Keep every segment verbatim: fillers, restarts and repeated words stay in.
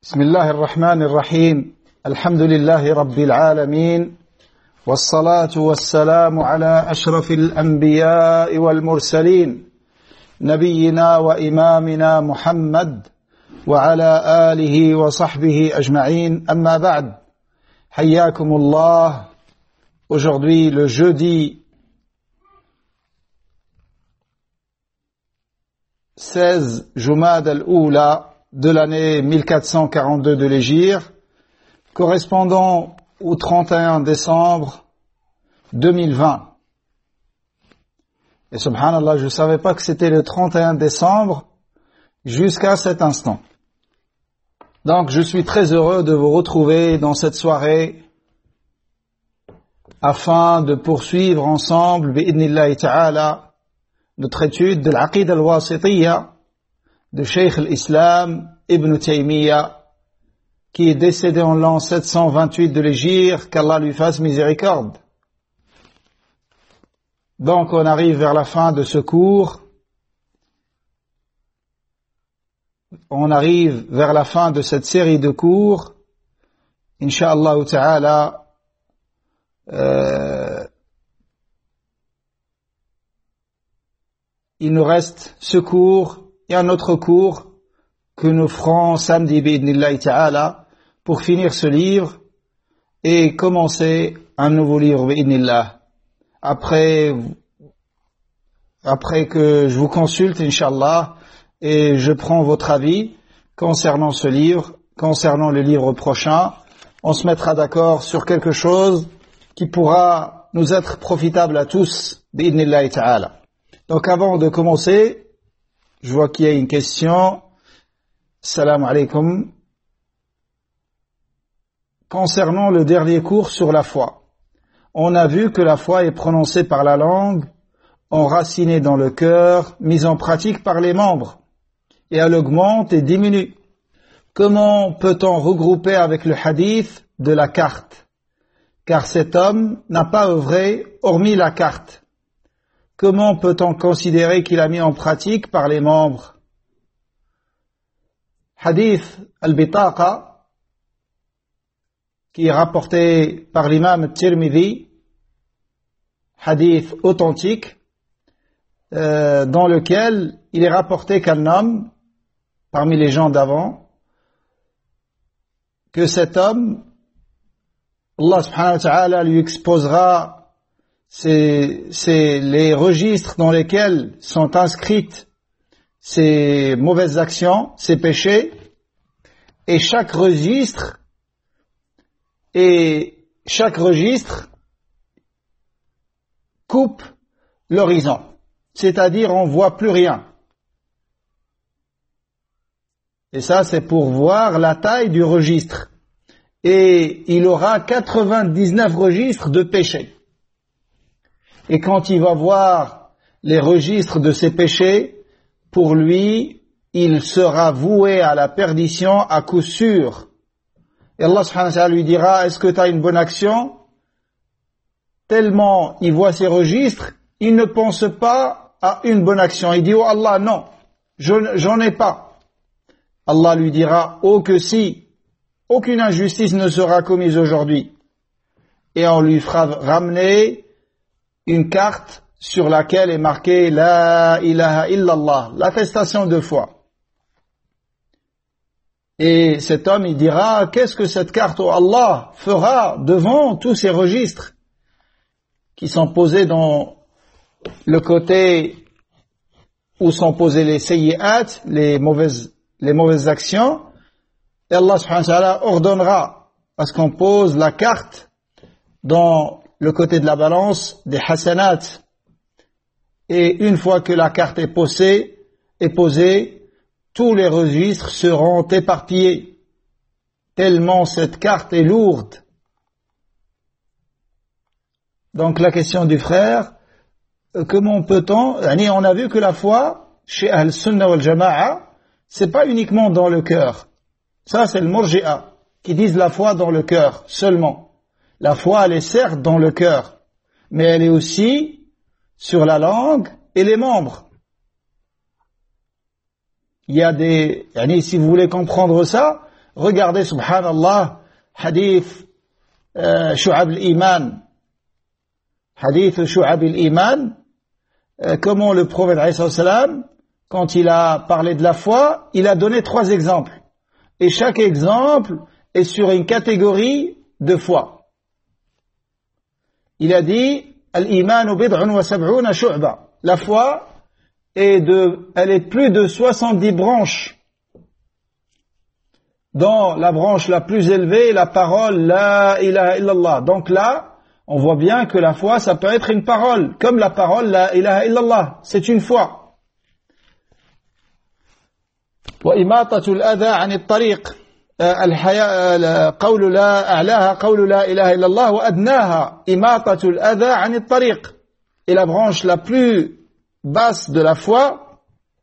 بسم الله الرحمن الرحيم الحمد لله رب العالمين والصلاة والسلام على أشرف الأنبياء والمرسلين نبينا وإمامنا محمد وعلى آله وصحبه أجمعين أما بعد حياكم الله. Aujourd'hui le jeudi seize Jumad al-Oula de l'année mille quatre cent quarante-deux de l'Hégire, correspondant au trente et un décembre deux mille vingt. Et subhanallah, je ne savais pas que c'était le trente et un décembre jusqu'à cet instant. Donc je suis très heureux de vous retrouver dans cette soirée afin de poursuivre ensemble, bi'idnillahi ta'ala, notre étude de l'Aqida al-Wasitiyya de Cheikh al-Islam Ibn Taymiyyah, qui est décédé en l'an sept cent vingt-huit de l'Hégire, qu'Allah lui fasse miséricorde. Donc on arrive vers la fin de ce cours, on arrive vers la fin de cette série de cours, Inch'Allah ta'ala. Euh, il nous reste ce cours et un autre cours que nous ferons samedi bi'idnillahi ta'ala pour finir ce livre et commencer un nouveau livre bi'idnillah. Après, après que je vous consulte, Inch'Allah, et je prends votre avis concernant ce livre, concernant le livre prochain, on se mettra d'accord sur quelque chose qui pourra nous être profitable à tous, bi'idnillahi ta'ala. Donc avant de commencer, je vois qu'il y a une question. Salam alaikum. Concernant le dernier cours sur la foi, on a vu que la foi est prononcée par la langue, enracinée dans le cœur, mise en pratique par les membres, et elle augmente et diminue. Comment peut-on regrouper avec le hadith de la carte? Car cet homme n'a pas œuvré hormis la carte. Comment peut-on considérer qu'il a mis en pratique par les membres? Hadith al-Bitaqa, qui est rapporté par l'imam Tirmidhi, hadith authentique, euh, dans lequel il est rapporté qu'un homme, parmi les gens d'avant, que cet homme, Allah subhanahu wa ta'ala lui exposera C'est, c'est les registres dans lesquels sont inscrites ces mauvaises actions, ces péchés, et chaque registre, et chaque registre coupe l'horizon. C'est-à-dire, on voit plus rien. Et ça, c'est pour voir la taille du registre. Et il aura quatre-vingt-dix-neuf registres de péchés. Et quand il va voir les registres de ses péchés, pour lui, il sera voué à la perdition à coup sûr. Et Allah subhanahu wa ta'ala lui dira, est-ce que tu as une bonne action? Tellement il voit ces registres, il ne pense pas à une bonne action. Il dit, oh Allah, non, je, j'en ai pas. Allah lui dira, oh que si, aucune injustice ne sera commise aujourd'hui. Et on lui fera ramener une carte sur laquelle est marqué La ilaha illallah, l'attestation de foi. Et cet homme, il dira, qu'est-ce que cette carte, oh Allah, fera devant tous ces registres qui sont posés dans le côté où sont posés les sayyi'at, les mauvaises, les mauvaises actions. Et Allah subhanahu wa ta'ala ordonnera à ce qu'on pose la carte dans le côté de la balance des hasanat. Et une fois que la carte est posée, est posée, tous les registres seront éparpillés, tellement cette carte est lourde. Donc la question du frère, comment peut-on, on a vu que la foi, chez Ahl-Sunnah wal-Jama'a, c'est pas uniquement dans le cœur. Ça c'est le Murji'a, qui disent la foi dans le cœur seulement. La foi, elle est certes dans le cœur, mais elle est aussi sur la langue et les membres. Il y a des, si vous voulez comprendre ça, Regardez, subhanallah, hadith euh, Shu'ab al-Iman. Hadith Shu'ab al-Iman, euh, comment le prophète alayhi salam, quand il a parlé de la foi, il a donné trois exemples. Et chaque exemple est sur une catégorie de foi. Il a dit, Al-Imanu bid'un wa sab'una shu'ba. La foi est de, elle est plus de soixante-dix branches. Dans la branche la plus élevée, la parole La ilaha illallah. Donc là, on voit bien que la foi, ça peut être une parole, comme la parole La ilaha illallah. C'est une foi. Wa imatatul adha 'anit tariq. قول لا أعلاها قول لا إله إلا الله وأدناها إماطة الأذى عن الطريق. Et la branche la plus basse de la foi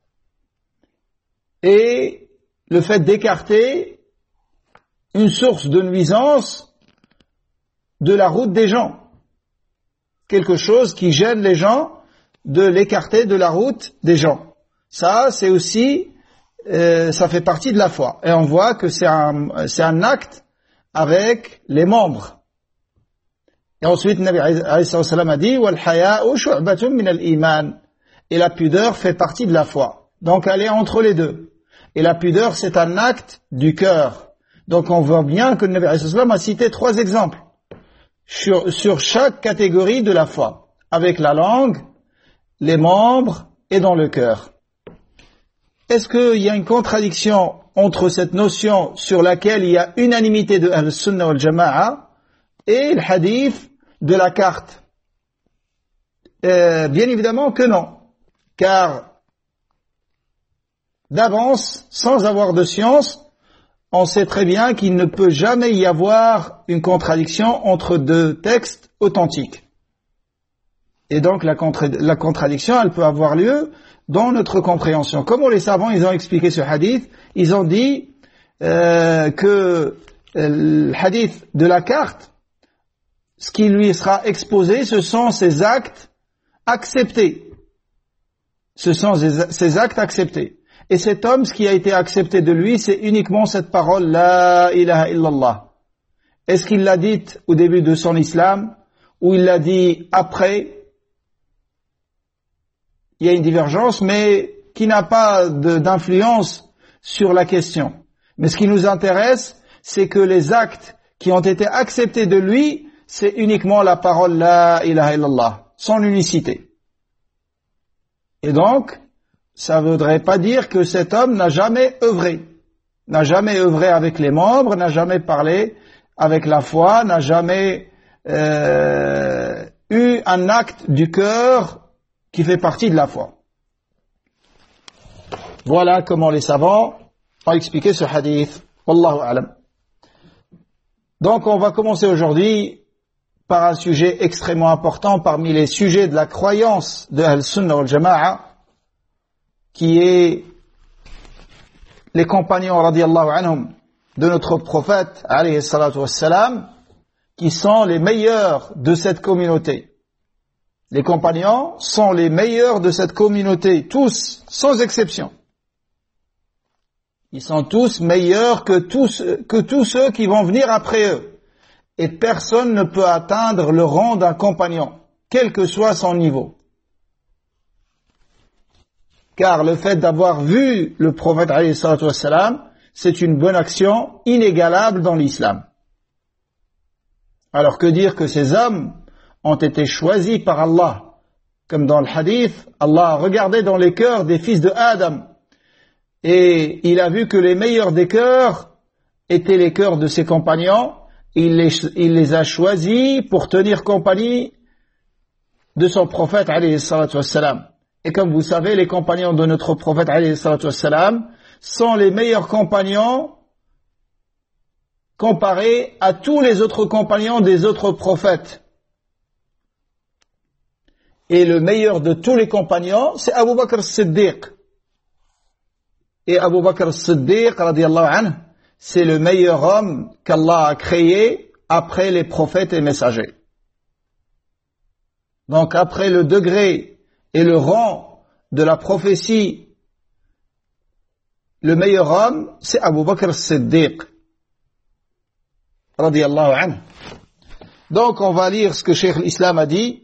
est le fait d'écarter une source de nuisance de la route des gens. Quelque chose qui gêne les gens, de l'écarter de la route des gens. Ça, c'est aussi Euh, ça fait partie de la foi. Et on voit que c'est un, c'est un acte avec les membres. Et ensuite, Nabi alayhi salam a dit, وَالْحَيَاءُ شُعْبَةٌ مِنَ الْإِيمَانِ. Et la pudeur fait partie de la foi. Donc elle est entre les deux. Et la pudeur, c'est un acte du cœur. Donc on voit bien que Nabi alayhi salam a cité trois exemples sur, sur chaque catégorie de la foi. Avec la langue, les membres et dans le cœur. Est-ce qu'il y a une contradiction entre cette notion sur laquelle il y a unanimité de Ahl-Sunnah wal Jama'a et le hadith de la carte? euh, Bien évidemment que non. Car d'avance, sans avoir de science, on sait très bien qu'il ne peut jamais y avoir une contradiction entre deux textes authentiques. Et donc la, contra- la contradiction, elle peut avoir lieu dans notre compréhension. Comment les savants, ils ont expliqué ce hadith? Ils ont dit euh, que le hadith de la carte, ce qui lui sera exposé, ce sont ses actes acceptés. Ce sont ses actes acceptés. Et cet homme, ce qui a été accepté de lui, c'est uniquement cette parole La ilaha illallah. Est-ce qu'il l'a dite au début de son islam ou il l'a dit après? Il y a une divergence, mais qui n'a pas de, d'influence sur la question. Mais ce qui nous intéresse, c'est que les actes qui ont été acceptés de lui, c'est uniquement la parole La ilaha illallah, son unicité. Et donc, ça ne voudrait pas dire que cet homme n'a jamais œuvré, n'a jamais œuvré avec les membres, n'a jamais parlé avec la foi, n'a jamais euh, eu un acte du cœur qui fait partie de la foi. Voilà comment les savants ont expliqué ce hadith. Wallahu a'lam. Donc on va commencer aujourd'hui par un sujet extrêmement important parmi les sujets de la croyance de Ahl-Sunnah wal Jama'a, qui est les compagnons radiyallahu anhum de notre prophète alayhi salatu wassalam, qui sont les meilleurs de cette communauté. Les compagnons sont les meilleurs de cette communauté, tous, sans exception. Ils sont tous meilleurs que tous, que tous ceux qui vont venir après eux. Et personne ne peut atteindre le rang d'un compagnon, quel que soit son niveau. Car le fait d'avoir vu le prophète alayhi salatu wassalam, c'est une bonne action inégalable dans l'islam. Alors que dire que ces hommes ont été choisis par Allah. Comme dans le hadith, Allah a regardé dans les cœurs des fils de Adam et il a vu que les meilleurs des cœurs étaient les cœurs de ses compagnons. Il les, il les a choisis pour tenir compagnie de son prophète alayhi salatu wassalam. Et comme vous savez, les compagnons de notre prophète alayhi salatu wassalam sont les meilleurs compagnons comparés à tous les autres compagnons des autres prophètes. Et le meilleur de tous les compagnons, c'est Abu Bakr as-Siddiq. Et Abu Bakr as-Siddiq, radiyallahu anhu, c'est le meilleur homme qu'Allah a créé après les prophètes et messagers. Donc après le degré et le rang de la prophétie, le meilleur homme, c'est Abu Bakr as-Siddiq, radiyallahu anhu. Donc on va lire ce que Cheikh l'Islam a dit.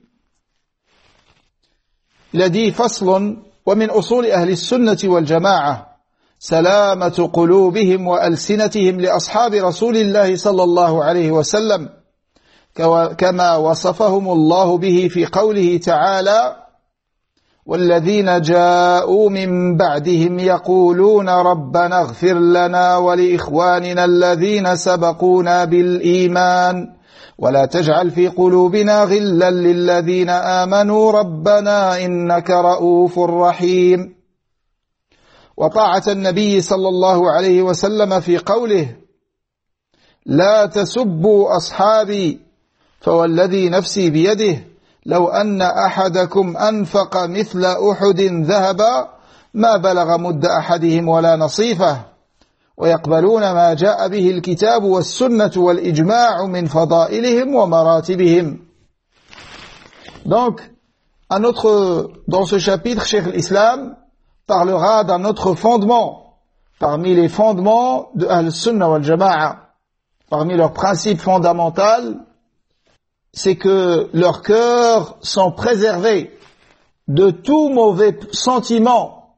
Il a dit فصل ومن أصول أهل السنة والجماعة سلامة قلوبهم وألسنتهم لأصحاب رسول الله صلى الله عليه وسلم كما وصفهم الله به في قوله تعالى والذين جاءوا من بعدهم يقولون ربنا اغفر لنا ولإخواننا الذين سبقونا بالإيمان ولا تجعل في قلوبنا غلا للذين آمنوا ربنا إنك رؤوف رحيم وطاعة النبي صلى الله عليه وسلم في قوله لا تسبوا أصحابي فوالذي نفسي بيده لو أن أحدكم أنفق مثل أحد ذهبا ما بلغ مد أحدهم ولا نصيفه ويقبلون ما جاء به الكتاب والسنة والإجماع من فضائلهم ومراتبهم. Donc, un autre, dans ce chapitre, Cheikh l'Islam parlera d'un autre fondement, parmi les fondements de Ahl-Sunnah wal Jama'a, parmi leurs principes fondamentaux, c'est que leurs cœurs sont préservés de tout mauvais sentiment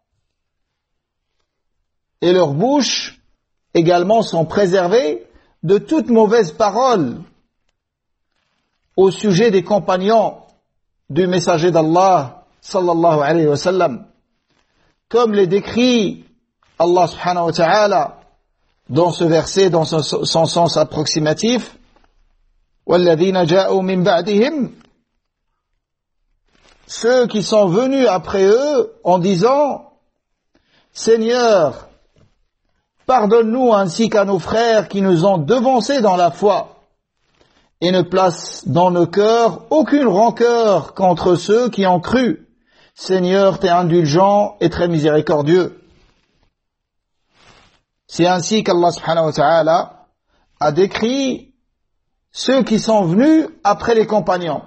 et leurs bouches également sont préservés de toute mauvaise parole au sujet des compagnons du messager d'Allah sallallahu alayhi wa sallam, comme les décrit Allah subhanahu wa ta'ala dans ce verset, dans son, son sens approximatif. وَالَّذِينَ جَاءُوا مِن بَعْدِهِمْ, ceux qui sont venus après eux en disant Seigneur, pardonne-nous ainsi qu'à nos frères qui nous ont devancés dans la foi et ne place dans nos cœurs aucune rancœur contre ceux qui ont cru. Seigneur, t'es indulgent et très miséricordieux. C'est ainsi qu'Allah subhanahu wa ta'ala a décrit ceux qui sont venus après les compagnons.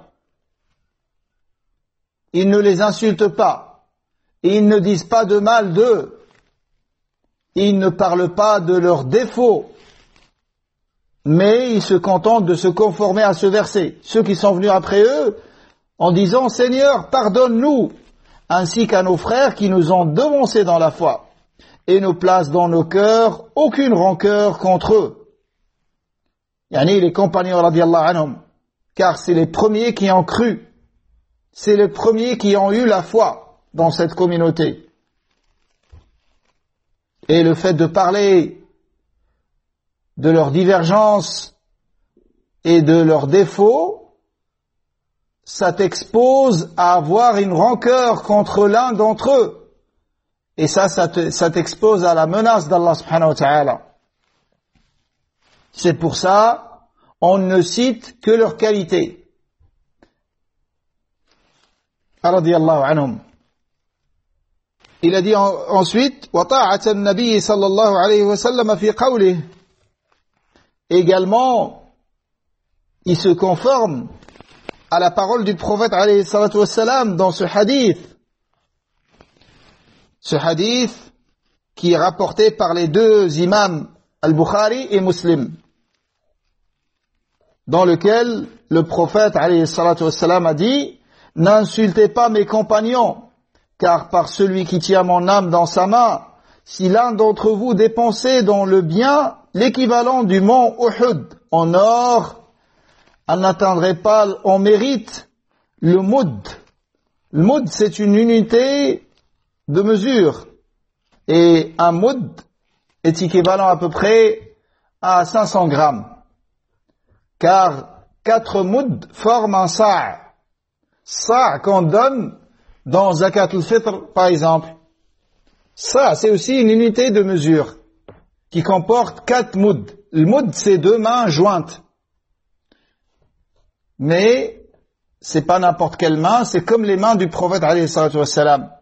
Ils ne les insultent pas, ils ne disent pas de mal d'eux, ils ne parlent pas de leurs défauts, mais ils se contentent de se conformer à ce verset. Ceux qui sont venus après eux en disant Seigneur, pardonne-nous, ainsi qu'à nos frères qui nous ont devancés dans la foi, et ne place dans nos cœurs aucune rancœur contre eux. Yani les compagnons radiyallahu anhum, car c'est les premiers qui ont cru, c'est les premiers qui ont eu la foi dans cette communauté. Et le fait de parler de leurs divergences et de leurs défauts, ça t'expose à avoir une rancœur contre l'un d'entre eux. Et ça, ça, te, ça t'expose à la menace d'Allah subhanahu wa ta'ala. C'est pour ça, on ne cite que leurs qualités. Radiyallahu anhum. Il a dit en, ensuite, وَطَاعَةَ النَّبِيِّ صَلَّى اللَّهُ عَلَيْهِ وَسَلَّمَ فِي قَوْلِهِ. Également, il se conforme à la parole du prophète alayhi salatu wassalam dans ce hadith. Ce hadith qui est rapporté par les deux imams Al-Bukhari et Muslim, dans lequel le prophète alayhi salatu wassalam a dit « N'insultez pas mes compagnons, car par celui qui tient mon âme dans sa main, si l'un d'entre vous dépensait dans le bien l'équivalent du mont Uhud en or, elle n'atteindrait pas en mérite le moud. Le moud, c'est une unité de mesure. Et un moud est équivalent à peu près à cinq cents grammes. Car quatre mouds forment un sa'. Sa' qu'on donne dans Zakat al-Fitr, par exemple. Ça, c'est aussi une unité de mesure qui comporte quatre mouds. Le moud, c'est deux mains jointes. Mais c'est pas n'importe quelle main, c'est comme les mains du prophète alayhi salatu wassalam.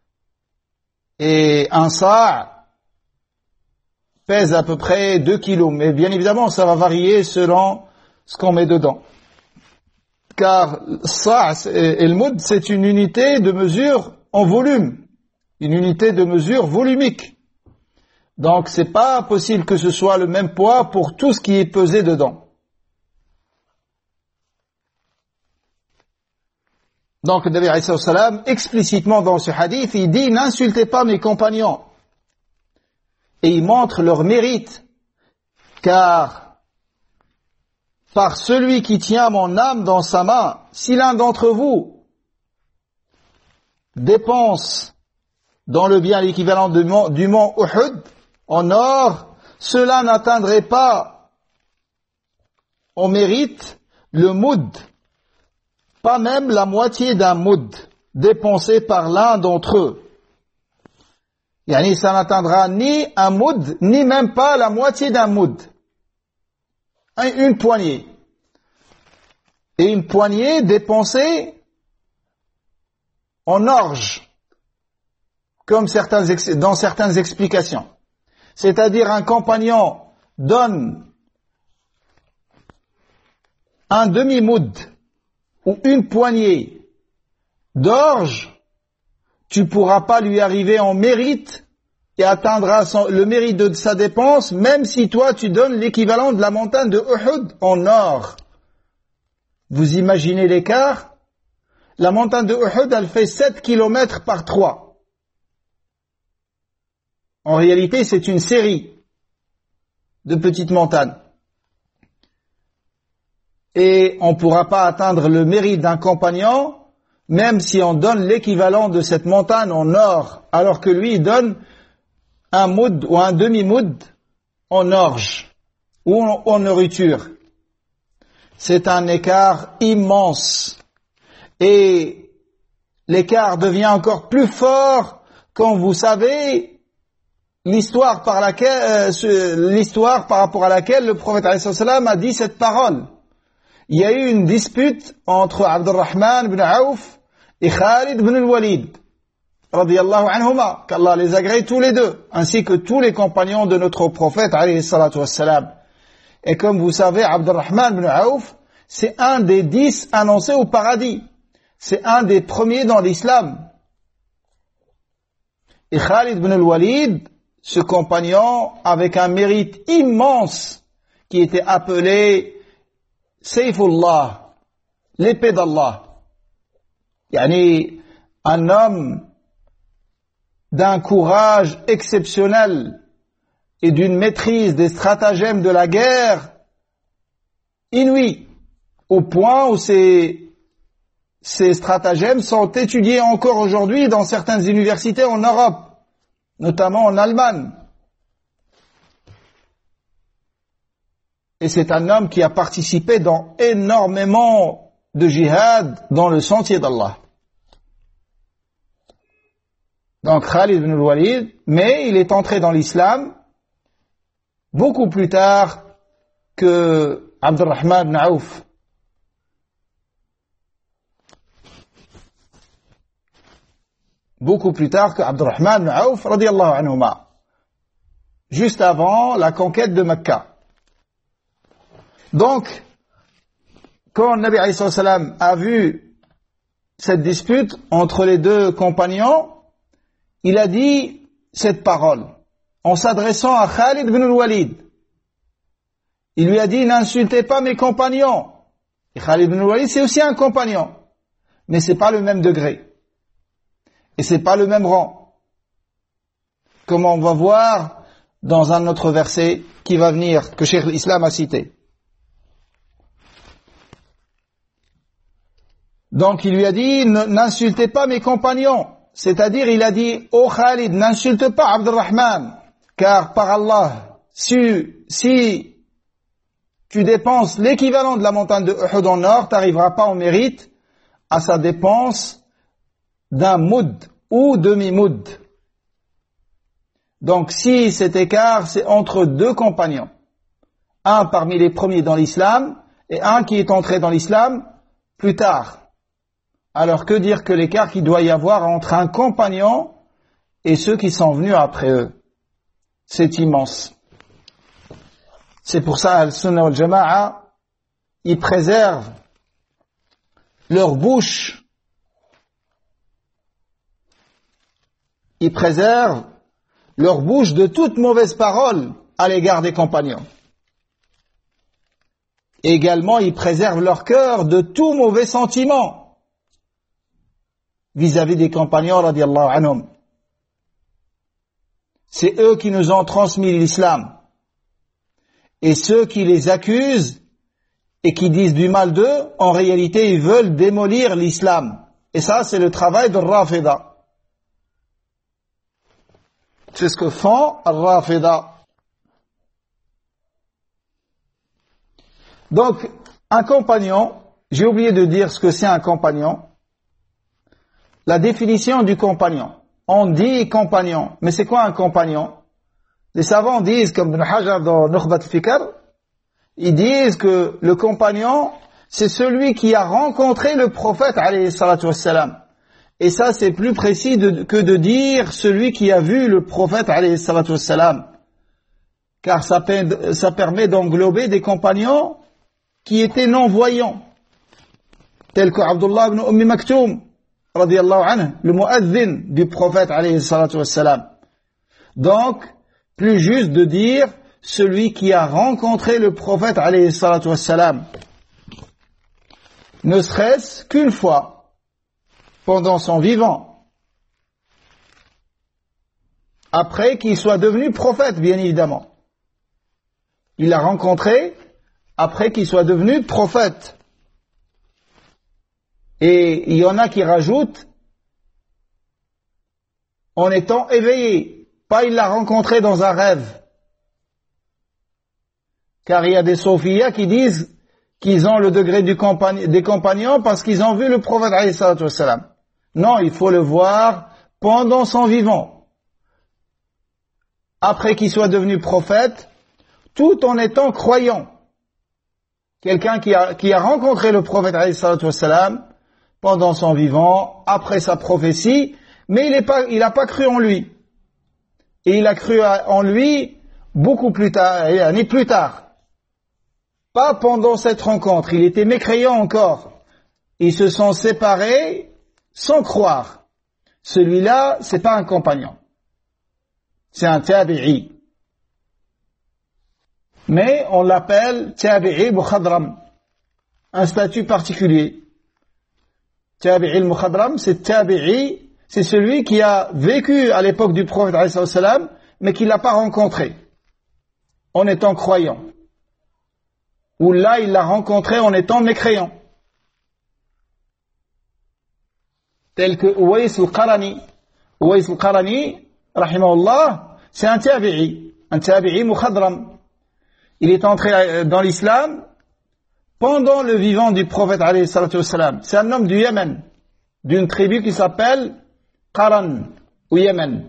Et un sa' pèse à peu près deux kilos. Mais bien évidemment, ça va varier selon ce qu'on met dedans. Car sa' et le moud, c'est une unité de mesure en volume. Une unité de mesure volumique. Donc c'est pas possible que ce soit le même poids pour tout ce qui est pesé dedans. Donc, le Nabi alayhi salam, explicitement dans ce hadith, il dit, n'insultez pas mes compagnons. Et il montre leur mérite, car par celui qui tient mon âme dans sa main, si l'un d'entre vous dépense dans le bien l'équivalent du mont, du mont Uhud, en or, cela n'atteindrait pas en mérite le moud, pas même la moitié d'un moud dépensé par l'un d'entre eux. Yani, ça n'atteindra ni un moud, ni même pas la moitié d'un moud. Une poignée. Et une poignée dépensée en orge, comme certains, dans certaines explications. C'est-à-dire un compagnon donne un demi-moud ou une poignée d'orge, tu pourras pas lui arriver en mérite et atteindra son, le mérite de sa dépense, même si toi tu donnes l'équivalent de la montagne de Uhud en or. Vous imaginez l'écart? La montagne de Uhud, elle fait sept kilomètres par trois. En réalité, c'est une série de petites montagnes. Et on ne pourra pas atteindre le mérite d'un compagnon, même si on donne l'équivalent de cette montagne en or, alors que lui, il donne un moud ou un demi-moud en orge ou en, en nourriture. C'est un écart immense. Et l'écart devient encore plus fort quand vous savez l'histoire par laquelle, euh, l'histoire par rapport à laquelle le prophète alayhi salam a dit cette parole. Il y a eu une dispute entre Abdurrahman ibn Auf et Khalid ibn al-Walid, radiyallahu anhuma, qu'Allah les agrée tous les deux, ainsi que tous les compagnons de notre prophète, alayhi salatu wassalam. Et comme vous savez, Abdurrahman ibn Auf, c'est un des dix annoncés au paradis. C'est un des premiers dans l'islam. Et Khalid ibn al-Walid, ce compagnon avec un mérite immense, qui était appelé Sayfullah, l'épée d'Allah. Yani, un homme d'un courage exceptionnel et d'une maîtrise des stratagèmes de la guerre inouïe, au point où ces, ces stratagèmes sont étudiés encore aujourd'hui dans certaines universités en Europe, notamment en Allemagne. Et c'est un homme qui a participé dans énormément de jihad dans le sentier d'Allah. Donc Khalid ibn al-Walid, mais il est entré dans l'islam beaucoup plus tard que Abdurrahman ibn Auf. Beaucoup plus tard que Abdurrahman ibn Auf, radiyallahu anhuma. Juste avant la conquête de Mecca. Donc, quand le Nabi alayhi salam a vu cette dispute entre les deux compagnons, il a dit cette parole en s'adressant à Khalid ibn al-Walid. Il lui a dit, n'insultez pas mes compagnons. Et Khalid ibn al-Walid, c'est aussi un compagnon, mais c'est pas le même degré. Et c'est pas le même rang. Comme on va voir dans un autre verset qui va venir, que Cheikh l'Islam a cité. Donc il lui a dit, n'insultez pas mes compagnons. C'est-à-dire, il a dit, ô Khalid, n'insulte pas Abdurrahman, car par Allah, si, si tu dépenses l'équivalent de la montagne de Uhud en or, tu n'arriveras pas au mérite à sa dépense d'un moud ou demi-moud. Donc si cet écart, c'est entre deux compagnons, un parmi les premiers dans l'islam et un qui est entré dans l'islam plus tard. Alors que dire que l'écart qu'il doit y avoir entre un compagnon et ceux qui sont venus après eux? C'est immense. C'est pour ça, Al-Sunnah wal-Jama'a, ils préservent leur bouche, ils préservent leur bouche de toute mauvaise parole à l'égard des compagnons. Et également, ils préservent leur cœur de tout mauvais sentiment. vis-à-vis des compagnons radiyallahu anhum. C'est eux qui nous ont transmis l'islam. Et ceux qui les accusent et qui disent du mal d'eux, en réalité, ils veulent démolir l'islam. Et ça, c'est le travail de Rafida. C'est ce que font Rafida. Donc, un compagnon, j'ai oublié de dire ce que c'est un compagnon. La définition du compagnon. On dit compagnon, mais c'est quoi un compagnon? Les savants disent, comme Ibn Hajar dans Nukhbat al-Fikr, ils disent que le compagnon, c'est celui qui a rencontré le prophète, alayhi salatu wassalam. Et ça, c'est plus précis de, que de dire celui qui a vu le prophète, alayhi salatu wassalam. Car ça, ça permet d'englober des compagnons qui étaient non-voyants, tels que Abdullah ibn Ummi Maktoum, radiyallahu anhu, le muazzin du prophète, alayhi salatu wassalam. Donc, plus juste de dire celui qui a rencontré le prophète, alayhi salatu wassalam, ne serait-ce qu'une fois, pendant son vivant, après qu'il soit devenu prophète, bien évidemment. Il l'a rencontré après qu'il soit devenu prophète. Et il y en a qui rajoutent en étant éveillé, pas il l'a rencontré dans un rêve. Car il y a des sophiyas qui disent qu'ils ont le degré du compagn- des compagnons parce qu'ils ont vu le prophète alayhi salatu wassalam. Non, il faut le voir pendant son vivant. Après qu'il soit devenu prophète, tout en étant croyant. Quelqu'un qui a, qui a rencontré le prophète alayhi salatu wassalam pendant son vivant, après sa prophétie, mais il n'a pas, il a pas cru en lui. Et il a cru en lui beaucoup plus tard, et plus tard. Pas pendant cette rencontre, il était mécréant encore. Ils se sont séparés sans croire. Celui-là, c'est pas un compagnon. C'est un tabi'i. Mais on l'appelle tabi'i mukhadram. Un statut particulier. Tabi'i al-mukhadram, c'est tabi'i, c'est celui qui a vécu à l'époque du prophète alayhi salam, mais qui l'a pas rencontré en étant croyant. Ou là, il l'a rencontré en étant mécréant. Tel que Uwais al-Qarani. Uwais al-Qarani, rahimahullah, c'est un tabi'i, un tabi'i mukhadram. Il est entré dans l'islam pendant le vivant du prophète alayhi salatu wassalam. C'est un homme du Yémen, d'une tribu qui s'appelle Qaran, au Yémen.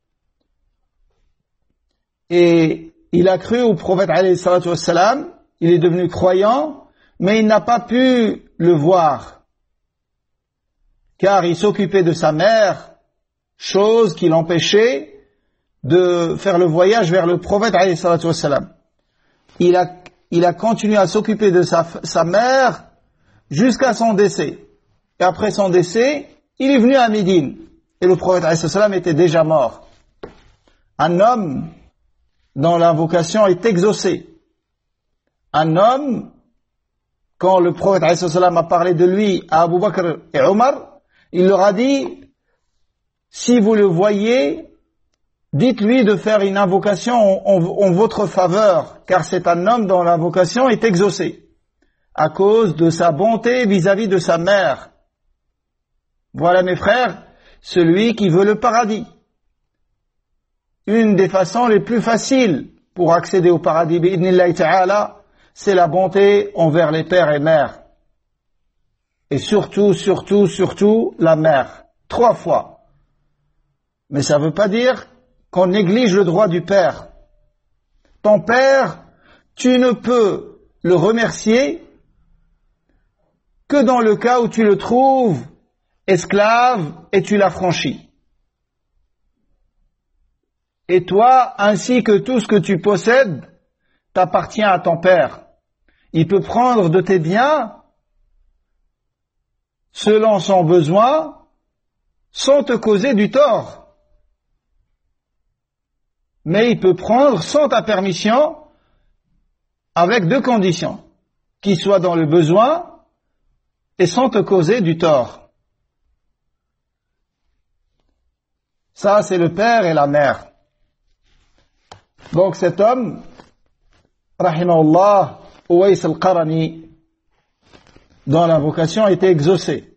Et il a cru au prophète alayhi salatu wassalam, il est devenu croyant, mais il n'a pas pu le voir, car il s'occupait de sa mère, chose qui l'empêchait de faire le voyage vers le prophète alayhi salatu wassalam. Il a, il a continué à s'occuper de sa, sa mère jusqu'à son décès. Et après son décès, il est venu à Médine. Et le prophète alayhi salam était déjà mort. Un homme dont la vocation est exaucée. Un homme, quand le prophète alayhi salam a parlé de lui à Abu Bakr et Omar, il leur a dit, si vous le voyez, dites-lui de faire une invocation en, en, en votre faveur, car c'est un homme dont la vocation est exaucée, à cause de sa bonté vis-à-vis de sa mère. Voilà mes frères, celui qui veut le paradis. Une des façons les plus faciles pour accéder au paradis, bi'idhnillahi ta'ala, c'est la bonté envers les pères et mères. Et surtout, surtout, surtout, la mère. Trois fois. Mais ça ne veut pas dire qu'on néglige le droit du père. Ton père, tu ne peux le remercier que dans le cas où tu le trouves esclave et tu l'affranchis. Et toi, ainsi que tout ce que tu possèdes, t'appartient à ton père. Il peut prendre de tes biens selon son besoin sans te causer du tort. Mais il peut prendre sans ta permission avec deux conditions. Qu'il soit dans le besoin et sans te causer du tort. Ça, c'est le père et la mère. Donc cet homme, rahimahullah, Uwais al-Qarani, dont la vocation a été exaucée.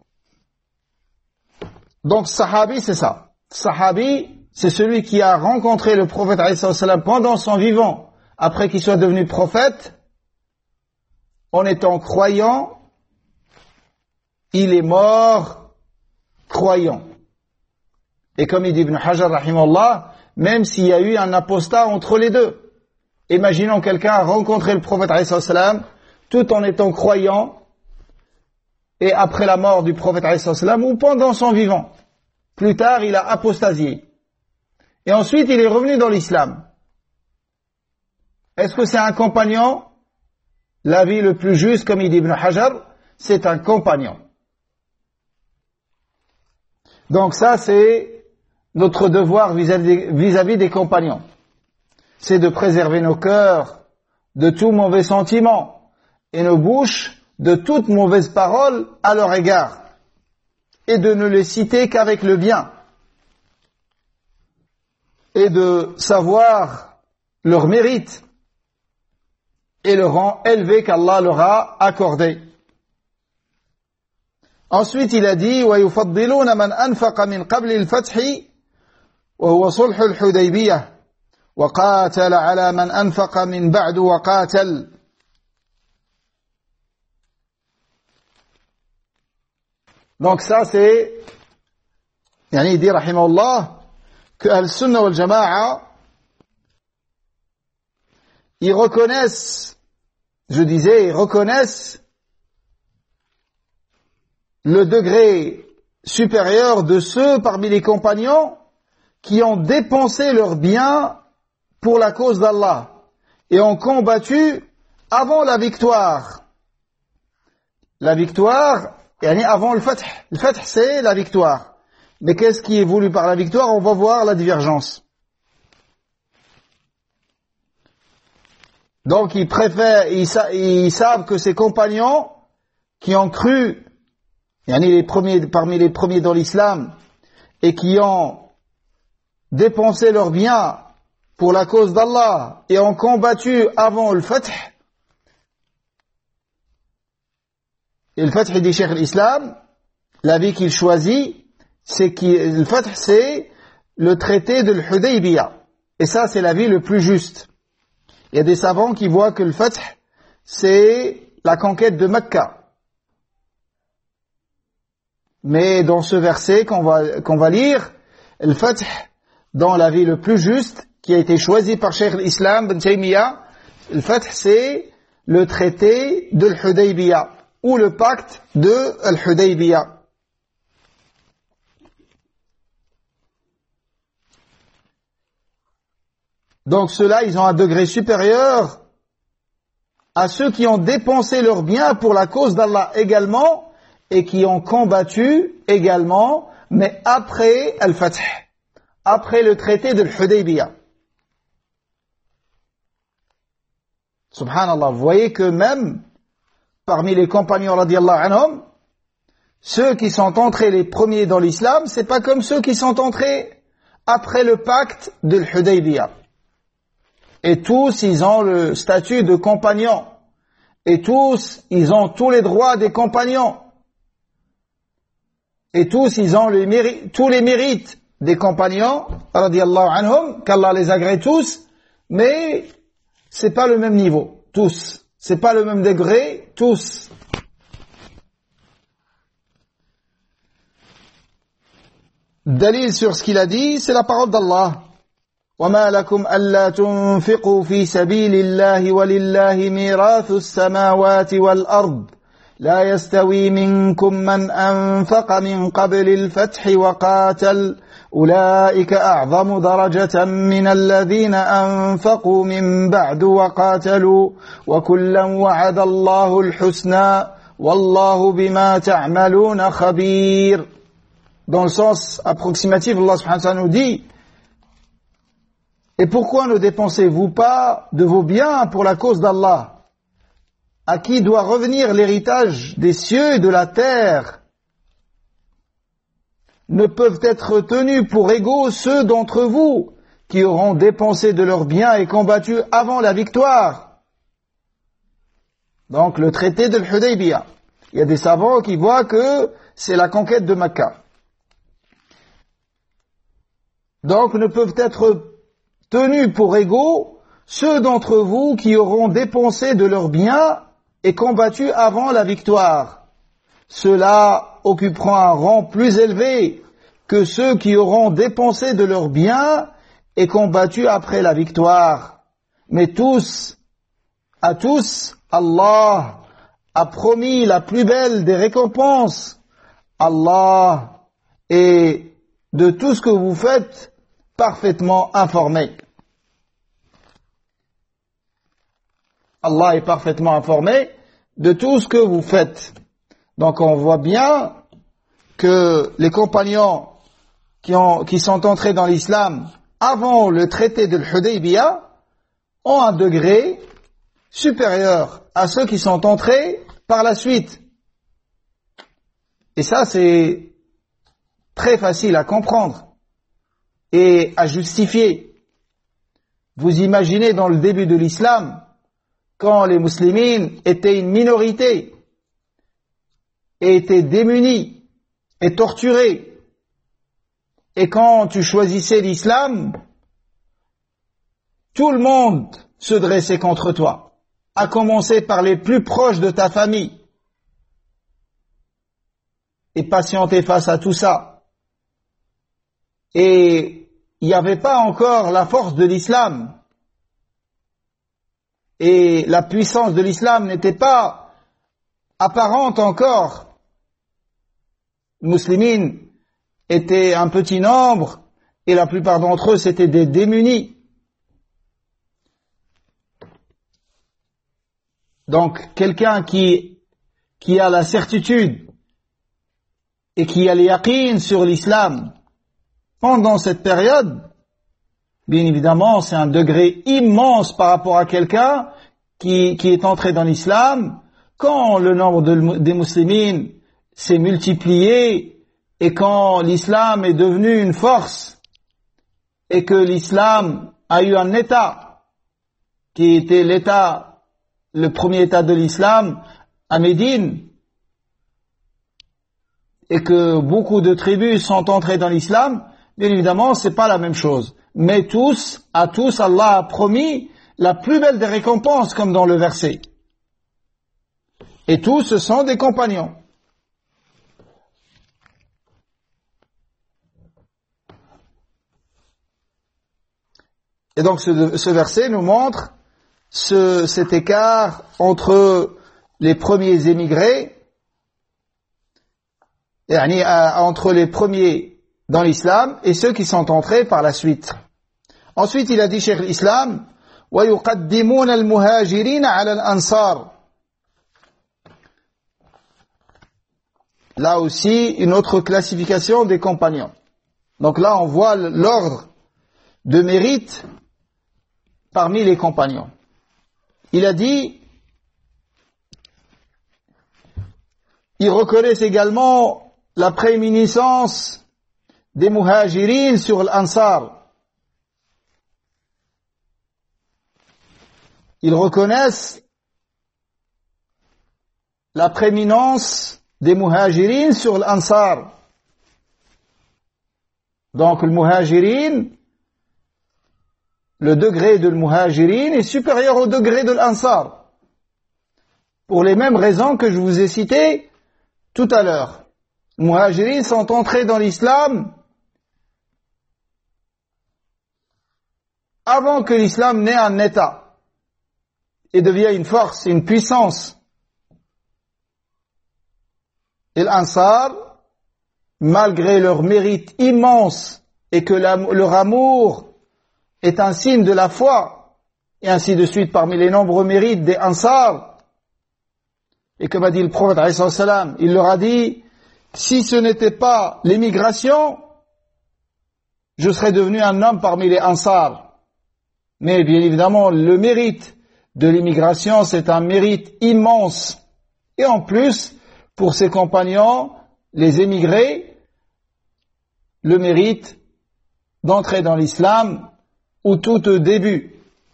Donc sahabi, c'est ça. Sahabi, c'est celui qui a rencontré le prophète alayhi salam pendant son vivant, après qu'il soit devenu prophète, en étant croyant, il est mort croyant. Et comme il dit Ibn Hajar rahimahullah, même s'il y a eu un apostat entre les deux. Imaginons quelqu'un a rencontré le prophète alayhi salam tout en étant croyant, et après la mort du prophète alayhi salam ou pendant son vivant. Plus tard, il a apostasié. Et ensuite, il est revenu dans l'islam. Est-ce que c'est un compagnon? L'avis le plus juste, comme il dit Ibn Hajar, c'est un compagnon. Donc ça, c'est notre devoir vis-à-vis, vis-à-vis des compagnons. C'est de préserver nos cœurs de tout mauvais sentiment et nos bouches de toute mauvaise parole à leur égard, et de ne les citer qu'avec le bien, et de savoir leur mérite et le rang élevé qu'Allah leur a accordé. Ensuite, il a dit وَيُفَضِّلُونَ مَنْ أَنْفَقَ مِنْ قَبْلِ الْفَتْحِ وَهُوَ صُلْحُ الْحُدَيْبِيَّةِ وَقَاتَلَ عَلَى مَنْ أَنْفَقَ مِنْ بَعْدُ وَقَاتَلَ. Donc ça c'est, yani il dit rahimahullah, que Al-Sunnah wal Jama'a, ils reconnaissent, je disais, ils reconnaissent le degré supérieur de ceux parmi les compagnons qui ont dépensé leurs biens pour la cause d'Allah et ont combattu avant la victoire. La victoire, yani avant le fath. Le fath, c'est la victoire. Mais qu'est-ce qui est voulu par la victoire? On va voir la divergence. Donc ils préfèrent, ils, sa, ils savent que ces compagnons qui ont cru, yani les premiers, parmi les premiers dans l'islam, et qui ont dépensé leurs biens pour la cause d'Allah et ont combattu avant le fath. Et le fath dit Cheikh l'Islam, l'avis qu'il choisit, c'est que le fath c'est le traité de l'Hudaybiyah. Et ça c'est l'avis le plus juste. Il y a des savants qui voient que le fath c'est la conquête de Mecca. Mais dans ce verset qu'on va, qu'on va lire, le fath, dans l'avis le plus juste, qui a été choisi par Cheikh l'Islam, Ben Taymiyyah, le fath c'est le traité de l'Hudaybiyah, ou le pacte de Al-Hudaybiyah. Donc ceux-là, ils ont un degré supérieur à ceux qui ont dépensé leurs biens pour la cause d'Allah également, et qui ont combattu également, mais après Al-Fath, après le traité de l'Hudaybiyah. Subhanallah, vous voyez que même parmi les compagnons radiyallahu anhum, ceux qui sont entrés les premiers dans l'islam, c'est pas comme ceux qui sont entrés après le pacte de l'Hudaybiyah. Et tous, ils ont le statut de compagnons. Et tous, ils ont tous les droits des compagnons. Et tous, ils ont les mérites, tous les mérites des compagnons, radiyallahu anhum, qu'Allah les agrée tous, mais c'est pas le même niveau, tous. C'est pas le même degré, tous. Dalil sur ce qu'il a dit, c'est la parole d'Allah. وَمَا لَكُمْ أَلَّا تُنْفِقُوا فِي سَبِيلِ اللَّهِ وَلِلَّهِ مِيرَاثُ السَّمَاوَاتِ وَالْأَرْضِ لا يستوي منكم من أنفق من قبل الفتح وقاتل أولئك أعظم درجة من الذين أنفقوا من بعد وقاتلوا وكلا وعد الله الحسنى والله بما تعملون خبير. Dans le sens approximatif, Allah subhanahu wa ta'ala nous dit: et pourquoi ne dépensez-vous pas de vos biens pour la cause d'Allah, à qui doit revenir l'héritage des cieux et de la terre? ne peuvent être tenus pour égaux ceux d'entre vous qui auront dépensé de leurs biens et combattu avant la victoire. Donc le traité de l'Hudaybiyah. Il y a des savants qui voient que c'est la conquête de Mecca. Donc ne peuvent être tenus pour égaux ceux d'entre vous qui auront dépensé de leurs biens et combattu avant la victoire. Ceux-là occuperont un rang plus élevé que ceux qui auront dépensé de leurs biens et combattu après la victoire. Mais tous, à tous, Allah a promis la plus belle des récompenses. Allah est de tout ce que vous faites parfaitement informé. Allah est parfaitement informé de tout ce que vous faites. Donc on voit bien que les compagnons qui, ont, qui sont entrés dans l'islam avant le traité de l'Hudaybiyah ont un degré supérieur à ceux qui sont entrés par la suite. Et ça, c'est très facile à comprendre et à justifier. Vous imaginez dans le début de l'islam, quand les musulmans étaient une minorité et étaient démunis et torturés, et quand tu choisissais l'islam, tout le monde se dressait contre toi, à commencer par les plus proches de ta famille, et patienter face à tout ça. Et il n'y avait pas encore la force de l'islam, et la puissance de l'islam n'était pas apparente encore. Les musulmans étaient un petit nombre, et la plupart d'entre eux, c'était des démunis. Donc, quelqu'un qui, qui a la certitude et qui a le yaqin sur l'islam pendant cette période, bien évidemment, c'est un degré immense par rapport à quelqu'un qui, qui est entré dans l'islam quand le nombre de, des musulmans s'est multiplié et quand l'islam est devenu une force et que l'islam a eu un état qui était l'état, le premier état de l'islam à Médine, et que beaucoup de tribus sont entrées dans l'islam, bien évidemment, c'est pas la même chose. Mais tous, à tous, Allah a promis la plus belle des récompenses, comme dans le verset. Et tous, ce sont des compagnons. Et donc, ce, ce verset nous montre ce, cet écart entre les premiers émigrés, et, entre les premiers dans l'islam et ceux qui sont entrés par la suite. Ensuite, il a dit, Cheikh l'Islam, وَيُقَدِّمُونَ الْمُهَاجِرِينَ عَلَى الْأَنصَارِ. Là aussi, une autre classification des compagnons. Donc là, on voit l'ordre de mérite parmi les compagnons. Il a dit, ils reconnaissent également la prééminence des muhajirines sur l'Ansar. Ils reconnaissent la prééminence des muhajirines sur l'Ansar. Donc le muhajirin, le degré de muhajirin est supérieur au degré de l'Ansar. Pour les mêmes raisons que je vous ai citées tout à l'heure. Les muhajirins sont entrés dans l'islam avant que l'islam n'ait un état et devienne une force, une puissance. Et l'Ansar, malgré leur mérite immense et que la, leur amour est un signe de la foi, et ainsi de suite parmi les nombreux mérites des Ansar, et comme a dit le prophète alayhi salam, il leur a dit, si ce n'était pas l'émigration, je serais devenu un homme parmi les Ansar. Mais bien évidemment, le mérite de l'immigration, c'est un mérite immense. Et en plus, pour ses compagnons, les émigrés, le mérite d'entrer dans l'islam au tout au début.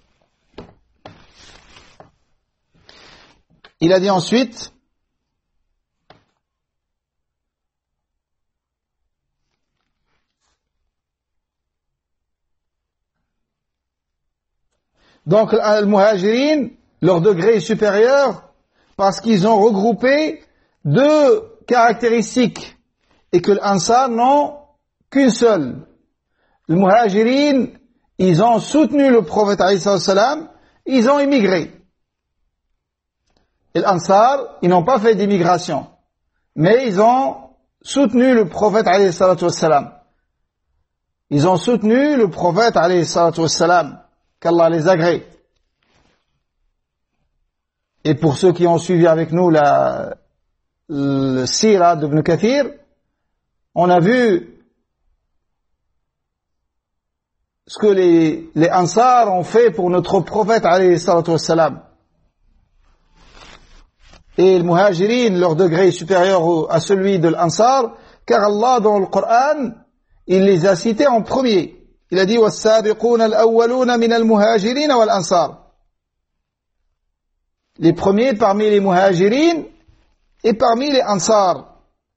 Il a dit ensuite, donc al-Muhajirin, leur degré est supérieur parce qu'ils ont regroupé deux caractéristiques et que l'Ansar n'ont qu'une seule. Les Muhajirin, ils ont soutenu le prophète alayhi salam, ils ont immigré. Et l'Ansar, ils n'ont pas fait d'immigration, mais ils ont soutenu le prophète alayhi salam. Ils ont soutenu le prophète alayhi salam, qu'Allah les agrée. Et pour ceux qui ont suivi avec nous la, le sira d'Ibn Kathir, on a vu ce que les, les Ansar ont fait pour notre prophète alayhi salam. Et les Muhajirin, leur degré est supérieur à celui de l'Ansar, car Allah dans le Coran, il les a cités en premier. Il a dit وَالسَّابِقُونَ الْأَوَّلُونَ مِنَ الْمُهَاجِرِينَ وَالْأَنصَارِ. Les premiers parmi les Muhajirin et parmi les Ansar.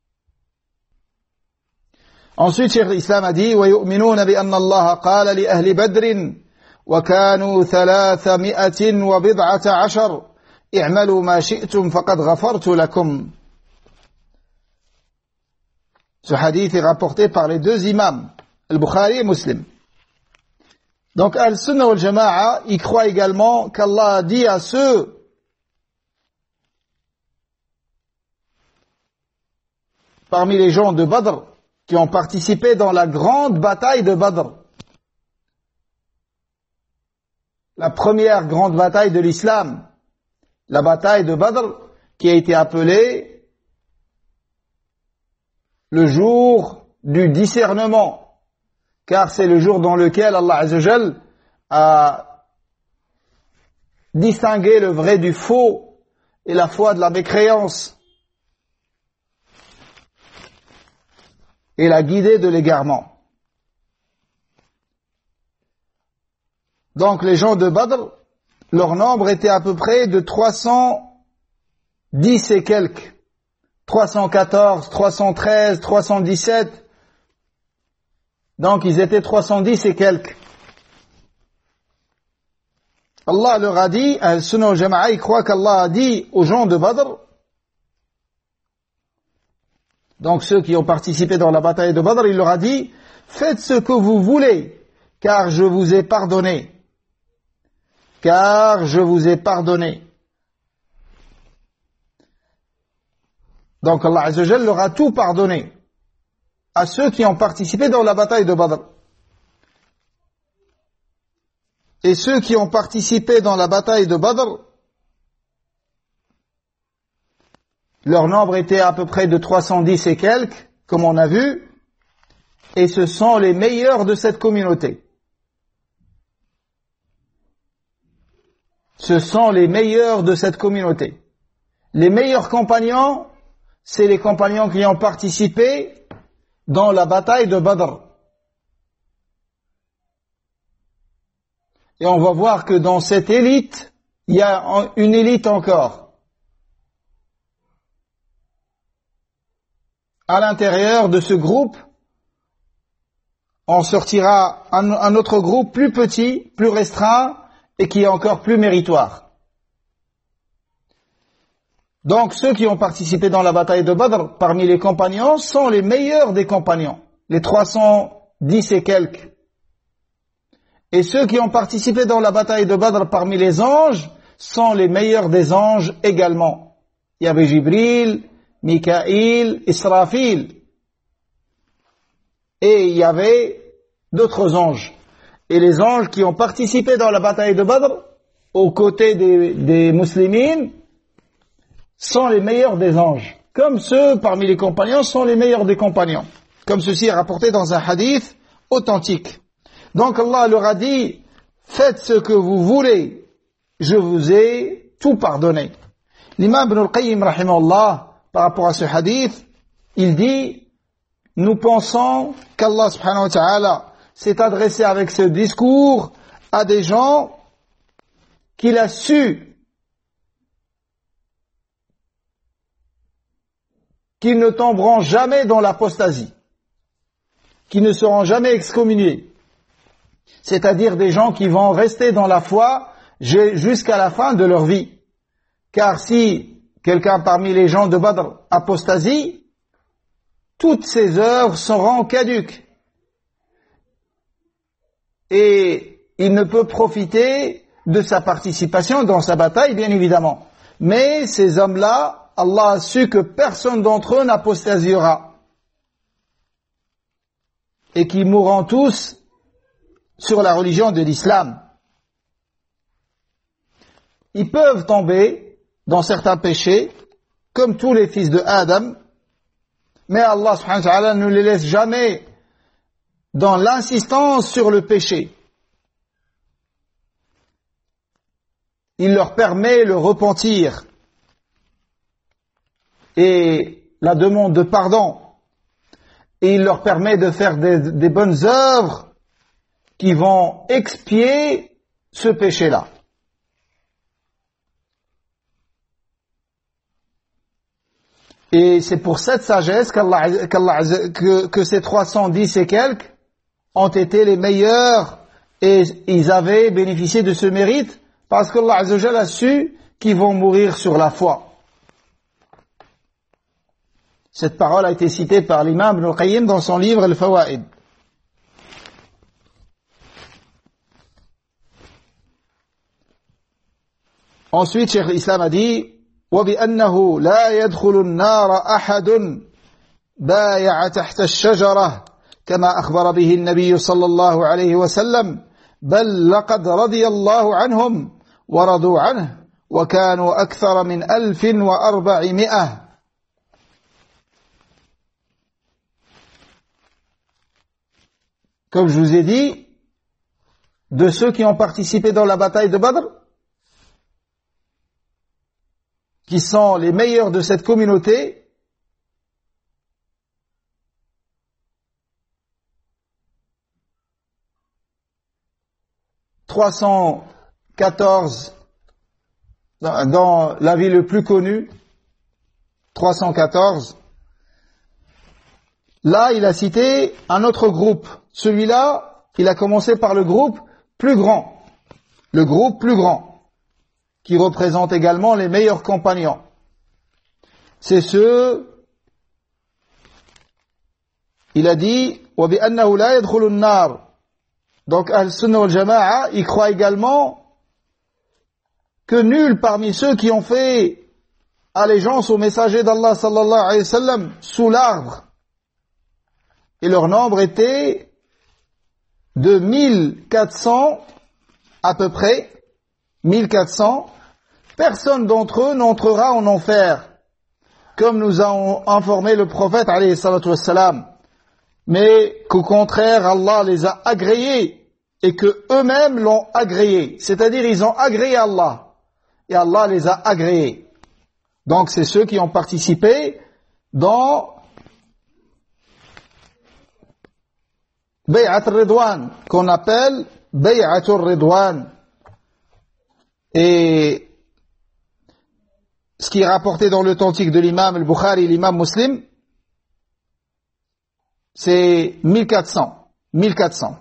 Ensuite, Cheikh l'Islam a dit وَيُؤْمِنُونَ بِأَنَّ اللَّهَ قَالَ لِأَهْلِ بَدْرٍ وَكَانُوا ثَلَاثَمِائَةٍ وَبِضْعَةَ عَشَرٍ اعْمَلُوا مَا شِئْتُمْ فَقَدْ غَفَرْتُ لَكُمْ. Ce hadith est rapporté par les deux imams, Al-Bukhari et Muslim. Donc, Al-Sunnah wal-Jama'a, il croit également qu'Allah a dit à ceux parmi les gens de Badr qui ont participé dans la grande bataille de Badr, la première grande bataille de l'islam, la bataille de Badr qui a été appelée le jour du discernement, car c'est le jour dans lequel Allah Azza wa Jal a distingué le vrai du faux et la foi de la mécréance et l'a guidé de l'égarement. Donc les gens de Badr, leur nombre était à peu près de trois cent dix et quelques, trois cent quatorze, trois cent treize, trois cent dix-sept. Donc ils étaient trois cent dix et quelques. Allah leur a dit, Al-Sunnah wal-Jama'a, il croit qu'Allah a dit aux gens de Badr, donc ceux qui ont participé dans la bataille de Badr, il leur a dit, faites ce que vous voulez, car je vous ai pardonné. Car je vous ai pardonné. Donc Allah Azza wa Jal leur a tout pardonné à ceux qui ont participé dans la bataille de Badr. Et ceux qui ont participé dans la bataille de Badr, leur nombre était à peu près de trois cent dix et quelques, comme on a vu, et ce sont les meilleurs de cette communauté. Ce sont les meilleurs de cette communauté. Les meilleurs compagnons, c'est les compagnons qui ont participé dans la bataille de Badr. Et on va voir que dans cette élite, il y a une élite encore. À l'intérieur de ce groupe, on sortira un, un autre groupe plus petit, plus restreint, et qui est encore plus méritoire. Donc ceux qui ont participé dans la bataille de Badr parmi les compagnons sont les meilleurs des compagnons, les trois cent dix et quelques. Et ceux qui ont participé dans la bataille de Badr parmi les anges sont les meilleurs des anges également. Il y avait Jibril, Mikaïl, Israfil. Et il y avait d'autres anges. Et les anges qui ont participé dans la bataille de Badr, aux côtés des, des musulmans, sont les meilleurs des anges. Comme ceux parmi les compagnons sont les meilleurs des compagnons. Comme ceci est rapporté dans un hadith authentique. Donc Allah leur a dit, faites ce que vous voulez, je vous ai tout pardonné. L'imam Ibn al-Qayyim, rahimahullah, par rapport à ce hadith, il dit, nous pensons qu'Allah subhanahu wa ta'ala s'est adressé avec ce discours à des gens qu'il a su qu'ils ne tomberont jamais dans l'apostasie, qui ne seront jamais excommuniés. C'est-à-dire des gens qui vont rester dans la foi jusqu'à la fin de leur vie. Car si quelqu'un parmi les gens de Badr apostasie, toutes ses œuvres seront caduques. Et il ne peut profiter de sa participation dans sa bataille, bien évidemment. Mais ces hommes-là, Allah a su que personne d'entre eux n'apostasiera. Et qu'ils mourront tous sur la religion de l'islam. Ils peuvent tomber dans certains péchés, comme tous les fils de Adam, mais Allah subhanahu wa ta'ala ne les laisse jamais dans l'insistance sur le péché. Il leur permet le repentir et la demande de pardon, et il leur permet de faire des, des bonnes œuvres qui vont expier ce péché-là. Et c'est pour cette sagesse qu'Allah, qu'Allah, que, que ces trois cent dix et quelques ont été les meilleurs et ils avaient bénéficié de ce mérite parce qu'Allah Azza wa Jalla a su qu'ils vont mourir sur la foi. Cette parole a été citée par l'imam Ibn al-Qayyim dans son livre Al-Fawaid. Ensuite, Cheikh l'Islam a dit وبأنه لا يدخل النار أحد بايع تحت الشجرة كما أخبر به النبي صلى الله عليه وسلم بل لقد رضي الله عنهم ورضوا عنه وكانوا أكثر من ألف وأربعمائة. Comme je vous ai dit, de ceux qui ont participé dans la bataille de Badr, qui sont les meilleurs de cette communauté, trois cent quatorze dans, dans la ville le plus connue, trois cent quatorze. Là, il a cité un autre groupe. Celui-là, il a commencé par le groupe plus grand. Le groupe plus grand, qui représente également les meilleurs compagnons. C'est ceux, il a dit, وَبِأَنَّهُ لَا يَدْخُلُ النَّارِ. Donc, Al-Sunnah wal-Jama'a, il croit également que nul parmi ceux qui ont fait allégeance au messager d'Allah sallallahu alayhi wa sallam sous l'arbre, et leur nombre était de mille quatre cents à peu près, mille quatre cents, personne d'entre eux n'entrera en enfer, comme nous a informé le prophète alayhi salatu wassalam, mais qu'au contraire Allah les a agréés et que eux-mêmes l'ont agréé, c'est-à-dire ils ont agréé Allah et Allah les a agréés. Donc c'est ceux qui ont participé dans Bay'at al-Ridwan, qu'on appelle Bay'at al-Ridwan. Et ce qui est rapporté dans l'authentique de l'imam al-Bukhari et l'imam Muslim, c'est mille quatre cents. mille quatre cents.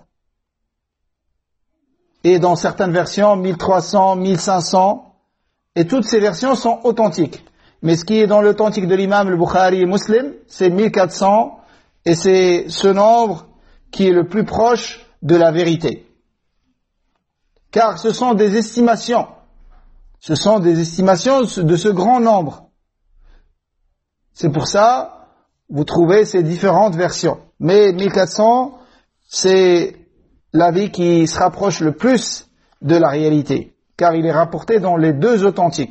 Et dans certaines versions, mille trois cents, mille cinq cents. Et toutes ces versions sont authentiques. Mais ce qui est dans l'authentique de l'imam al-Bukhari et Muslim, c'est mille quatre cents. Et c'est ce nombre qui est le plus proche de la vérité. Car ce sont des estimations. Ce sont des estimations de ce grand nombre. C'est pour ça, vous trouvez ces différentes versions. Mais mille quatre cents, c'est l'avis qui se rapproche le plus de la réalité. Car il est rapporté dans les deux authentiques.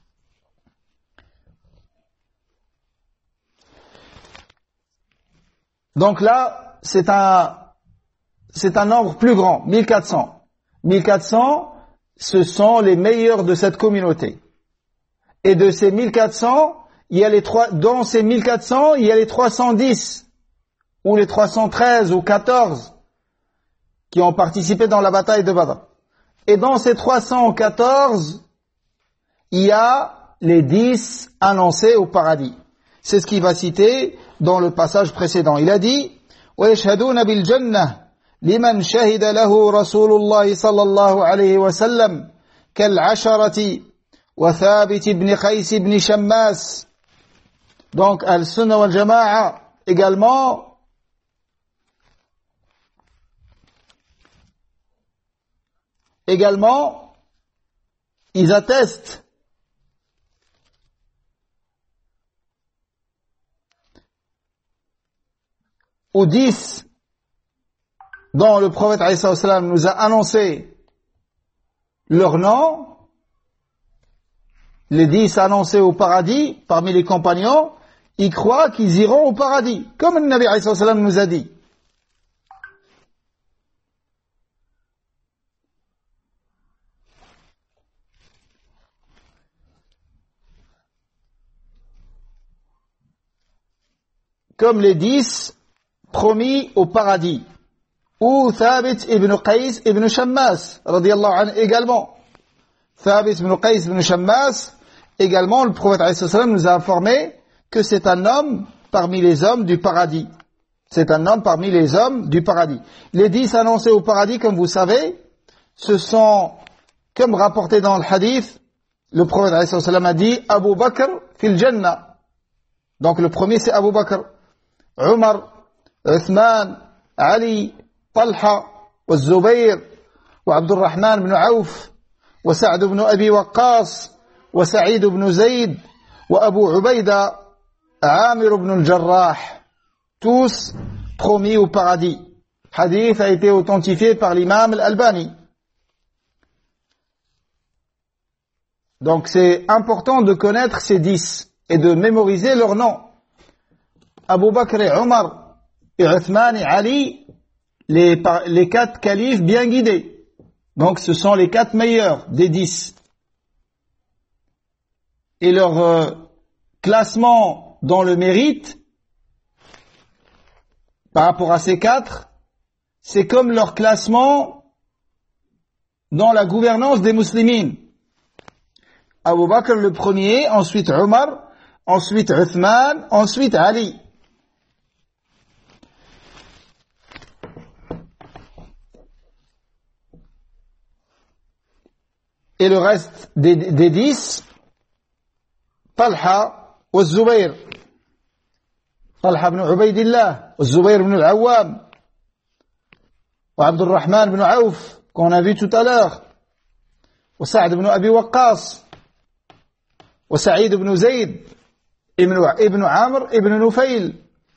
Donc là, c'est un, c'est un nombre plus grand, mille quatre cents. mille quatre cents, ce sont les meilleurs de cette communauté. Et de ces mille quatre cents, il y a les trois, dans ces mille quatre cents, il y a les trois cent dix ou les trois cent treize ou quatorze qui ont participé dans la bataille de Badr. Et dans ces trois cent quatorze, il y a les dix annoncés au paradis. C'est ce qu'il va citer dans le passage précédent. Il a dit وَيَشْهَدُونَ بِالْجَنَّةِ لِمَنْ شَهِدَ لَهُ رَسُولُ اللَّهِ صَلَّى اللَّهُ عَلَيْهِ وَسَلَّمَ كَالْعَشَرَةِ وَثَابِتِ بْنِ قَيْسِ بْنِ شَمَّاسِ. Donc, Al-Sunnah wal-Jama'a également également ils attestent aux dix dont le prophète alayhi salam nous a annoncé leur nom, les dix annoncés au paradis parmi les compagnons, ils croient qu'ils iront au paradis, comme le Nabi alayhi salam nous a dit. Comme les dix promis au paradis, ou Thabit ibn Qais ibn Shammas, radiyallahu anhu également. Thabit ibn Qais ibn Shammas, également, le prophète alayhi salam nous a informé que c'est un homme parmi les hommes du paradis. C'est un homme parmi les hommes du paradis. Les dix annoncés au paradis, comme vous savez, ce sont, comme rapporté dans le hadith, le prophète alayhi salam a dit Abu Bakr fil Jannah. Donc le premier c'est Abu Bakr, Umar, Uthman, Ali, Talha, والزبير وعبد الرحمن بن عوف وسعد بن أبي وقاص وسعيد بن زيد وأبو عبيدة عامر بن الجراح, tous promis au paradis. Hadith a été authentifié par l'imam Al-Albani. Donc c'est important de connaître ces dix et de mémoriser leurs noms. Abu Bakr et Omar et Uthman et Ali, les, les quatre califes bien guidés. Donc ce sont les quatre meilleurs des dix. Et leur euh, classement dans le mérite, par rapport à ces quatre, c'est comme leur classement dans la gouvernance des musulmans. Abu Bakr le premier, ensuite Omar, ensuite Uthman, ensuite Ali. Et le reste des, des dix, Talha wa Zubayr, Talha ibn Ubaydillah, wa Zubayr ibn al-Awwam, wa Abdul Rahman ibn Auf, qu'on a vu tout à l'heure, wa Sa'd ibn Abi Waqqas, wa Sa'id ibn Zayd, ibn, ibn Amr ibn Nufayl.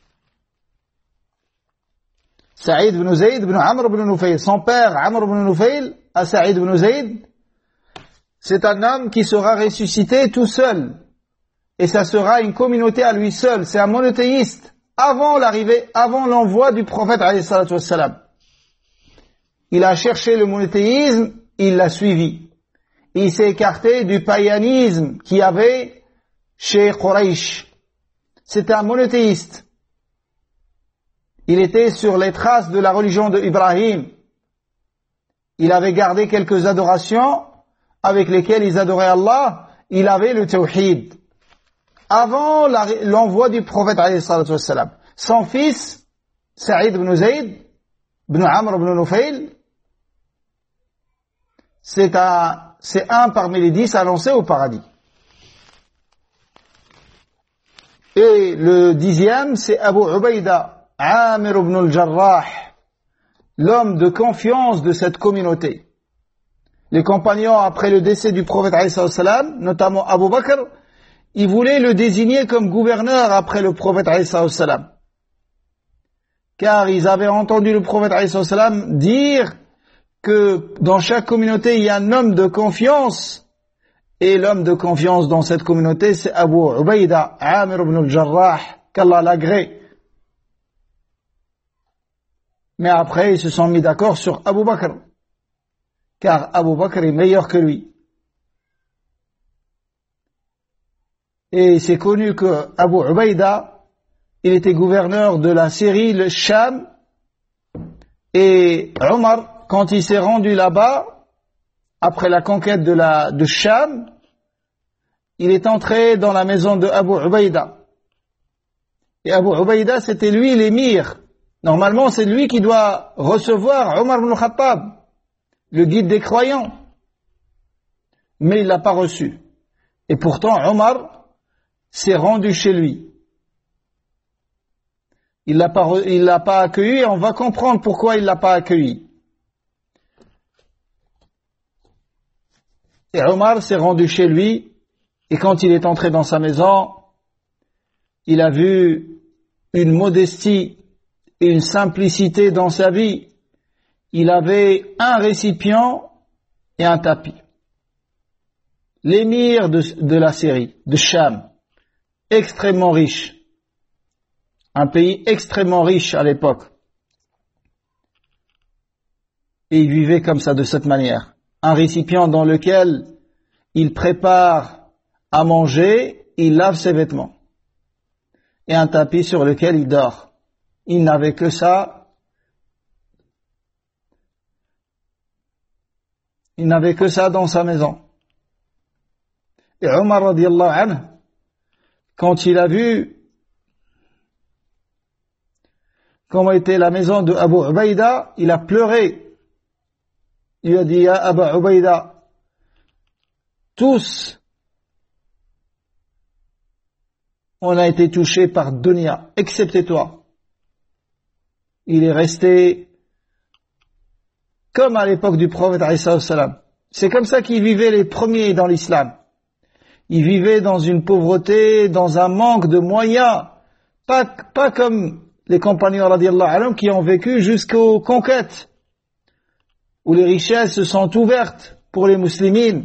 Sa'id ibn Zayd ibn Amr ibn Nufayl, son père Amr ibn Nufayl, à Sa'id ibn Zayd, c'est un homme qui sera ressuscité tout seul. Et ça sera une communauté à lui seul. C'est un monothéiste. Avant l'arrivée, avant l'envoi du prophète alayhi salatu wassalam. Il a cherché le monothéisme, il l'a suivi. Il s'est écarté du païanisme qu'il y avait chez Quraysh. C'était un monothéiste. Il était sur les traces de la religion de Ibrahim. Il avait gardé quelques adorations avec lesquels ils adoraient Allah, il avait le tawhid. Avant l'envoi du prophète alayhi salatu wassalam. Son fils, Sa'id ibn Zayd, ibn Amr ibn Nufayl, c'est un, c'est un parmi les dix annoncés au paradis. Et le dixième, c'est Abu Ubaida, Amir ibn al-Jarrah, l'homme de confiance de cette communauté. Les compagnons, après le décès du prophète alayhi salam, notamment Abu Bakr, ils voulaient le désigner comme gouverneur après le prophète alayhi salam. Car ils avaient entendu le prophète alayhi salam dire que dans chaque communauté, il y a un homme de confiance. Et l'homme de confiance dans cette communauté, c'est Abu Ubaida, Amir ibn al-Jarrah, qu'Allah l'agrée. Mais après, ils se sont mis d'accord sur Abu Bakr. Car Abu Bakr est meilleur que lui. Et c'est connu que Abu Ubaida, il était gouverneur de la Syrie, le Sham, et Omar, quand il s'est rendu là-bas, après la conquête de la, de Sham, il est entré dans la maison de Abu Ubaïda. Et Abu Ubaïda, c'était lui l'émir. Normalement, c'est lui qui doit recevoir Omar ibn Khattab, le guide des croyants. Mais il l'a pas reçu. Et pourtant, Omar s'est rendu chez lui. Il l'a pas, il l'a pas accueilli, et on va comprendre pourquoi il l'a pas accueilli. Et Omar s'est rendu chez lui, et quand il est entré dans sa maison, il a vu une modestie et une simplicité dans sa vie. Il avait un récipient et un tapis. L'émir de, de la Syrie, de Sham, extrêmement riche. Un pays extrêmement riche à l'époque. Et il vivait comme ça, de cette manière. Un récipient dans lequel il prépare à manger, il lave ses vêtements. Et un tapis sur lequel il dort. Il n'avait que ça. Il n'avait que ça dans sa maison. Et Omar radiallahu anhu, quand il a vu comment était la maison de Abu Ubaïda, il a pleuré. Il a dit, ya Abu Ubaïda, tous, on a été touchés par dunya, excepté toi. Il est resté comme à l'époque du prophète alayhi salam. C'est comme ça qu'ils vivaient les premiers dans l'islam. Ils vivaient dans une pauvreté, dans un manque de moyens, pas, pas comme les compagnons radiallahu anhum qui ont vécu jusqu'aux conquêtes, où les richesses se sont ouvertes pour les musulmans.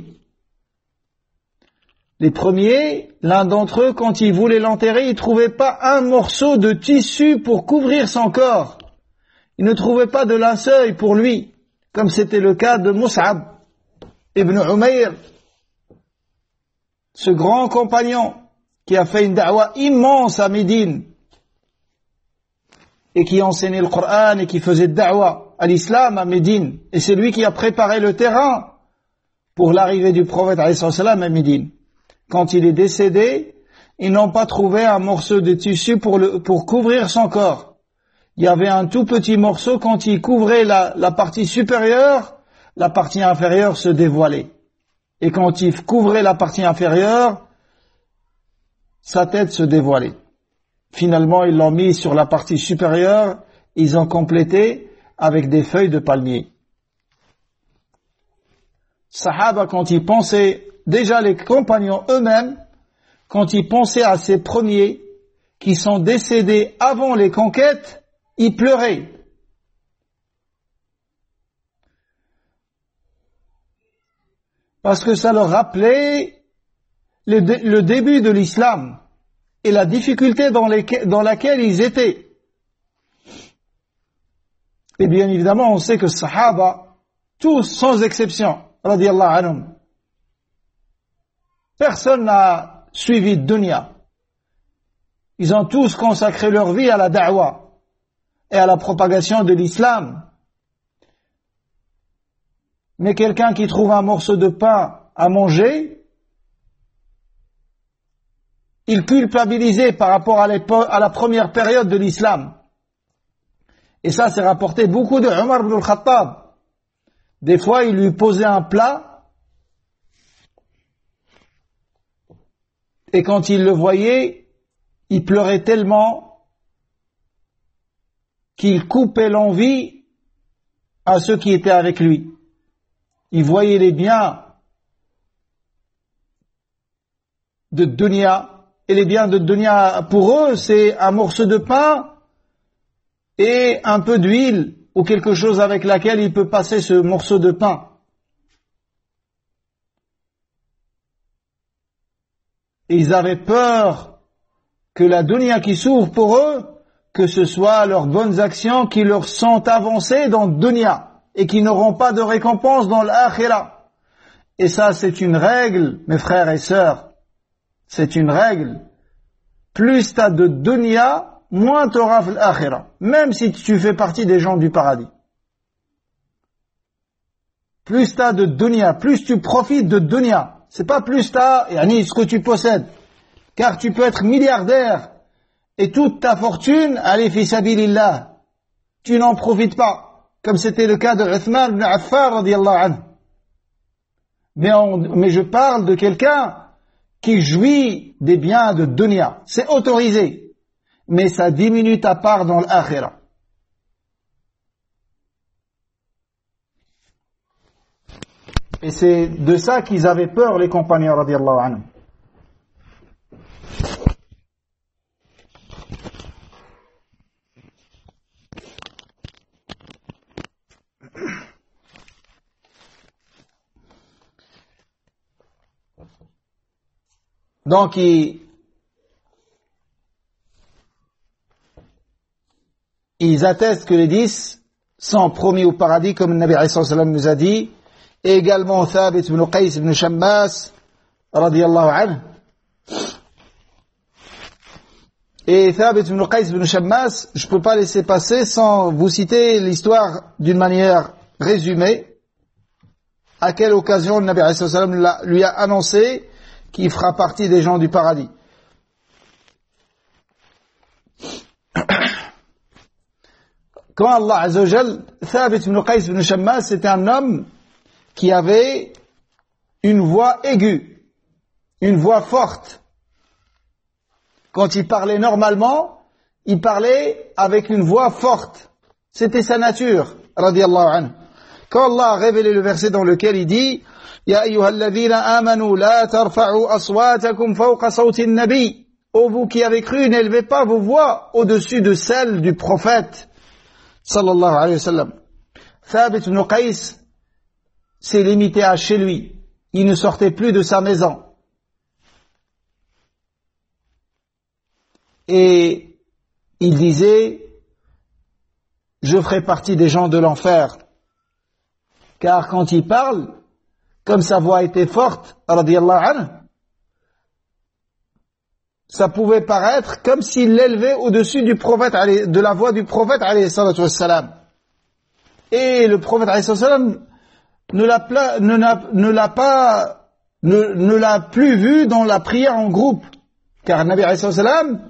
Les premiers, l'un d'entre eux, quand il voulait l'enterrer, il ne trouvait pas un morceau de tissu pour couvrir son corps. Il ne trouvait pas de linceul pour lui, comme c'était le cas de Mus'ab ibn Umayr, ce grand compagnon qui a fait une da'wa immense à Médine et qui enseignait le Coran et qui faisait da'wa à l'islam à Médine. Et c'est lui qui a préparé le terrain pour l'arrivée du prophète alayhi salam à Médine. Quand il est décédé, ils n'ont pas trouvé un morceau de tissu pour, le, pour couvrir son corps. Il y avait un tout petit morceau, quand il couvrait la, la partie supérieure, la partie inférieure se dévoilait. Et quand il couvrait la partie inférieure, sa tête se dévoilait. Finalement, ils l'ont mis sur la partie supérieure, ils ont complété avec des feuilles de palmier. Sahaba, quand ils pensaient, déjà les compagnons eux-mêmes, quand ils pensaient à ces premiers qui sont décédés avant les conquêtes, ils pleuraient. Parce que ça leur rappelait le, dé, le début de l'islam et la difficulté dans, les, dans laquelle ils étaient. Et bien évidemment, on sait que Sahaba, tous sans exception, radiyallahu anhum, personne n'a suivi dunya. Ils ont tous consacré leur vie à la da'wa et à la propagation de l'islam. Mais quelqu'un qui trouve un morceau de pain à manger, il culpabilisait par rapport à, à la première période de l'islam. Et ça, c'est rapporté beaucoup de Omar ibn al-Khattab. Des fois, il lui posait un plat, et quand il le voyait, il pleurait tellement qu'il coupait l'envie à ceux qui étaient avec lui. Il voyait les biens de dunya, et les biens de dunya, pour eux, c'est un morceau de pain et un peu d'huile, ou quelque chose avec laquelle il peut passer ce morceau de pain. Et ils avaient peur que la dunya qui s'ouvre pour eux, que ce soit leurs bonnes actions qui leur sont avancées dans dunya, et qui n'auront pas de récompense dans l'akhira. Et ça, c'est une règle, mes frères et sœurs. C'est une règle. Plus t'as de dunya, moins tu auras l'akhira, même si tu fais partie des gens du paradis. Plus tu as de dunya, plus tu profites de dunya. C'est pas plus tu as, yani, ce que tu possèdes. Car tu peux être milliardaire et toute ta fortune, allez, fi sabilillah, tu n'en profites pas. Comme c'était le cas de Uthman ibn Affan, radiyallahu anhu. Mais, on, mais je parle de quelqu'un qui jouit des biens de dunya. C'est autorisé. Mais ça diminue ta part dans l'akhira. Et c'est de ça qu'ils avaient peur, les compagnons, radiyallahu anhu. Donc, ils, ils attestent que les dix sont promis au paradis, comme le Nabi alayhi sallam nous a dit, et également Thabit ibn Qais ibn Shammas, radiyallahu anhu. Et Thabit ibn Qais ibn Shammas, je ne peux pas laisser passer sans vous citer l'histoire d'une manière résumée, à quelle occasion le Nabi alayhi sallam lui a annoncé qui fera partie des gens du paradis. Quand Allah Azza wa Jal, Thabit ibn Qais ibn Shammas, c'était un homme qui avait une voix aiguë, une voix forte. Quand il parlait normalement, il parlait avec une voix forte. C'était sa nature, radiyallahu anhu. Quand Allah a révélé le verset dans lequel il dit Ya ayyuhalladhina amanu la tarfa'u aswatakum fawqa sawti an-nabi. Ô vous qui avez cru, n'élevez pas vos voix au-dessus de celles du prophète sallallahu alayhi wa sallam. Thabit ibn Qais s'est limité à chez lui. Il ne sortait plus de sa maison. Et il disait je ferai partie des gens de l'enfer. Car quand il parle, comme sa voix était forte, radiyallahu anhu, ça pouvait paraître comme s'il l'élevait au-dessus du prophète, de la voix du prophète, alayhi salatu wassalam. Et le prophète, alayhi salatu wassalam, ne l'a, ne l'a, ne l'a pas, ne, ne l'a plus vu dans la prière en groupe. Car Nabi, alayhi salatu wassalam,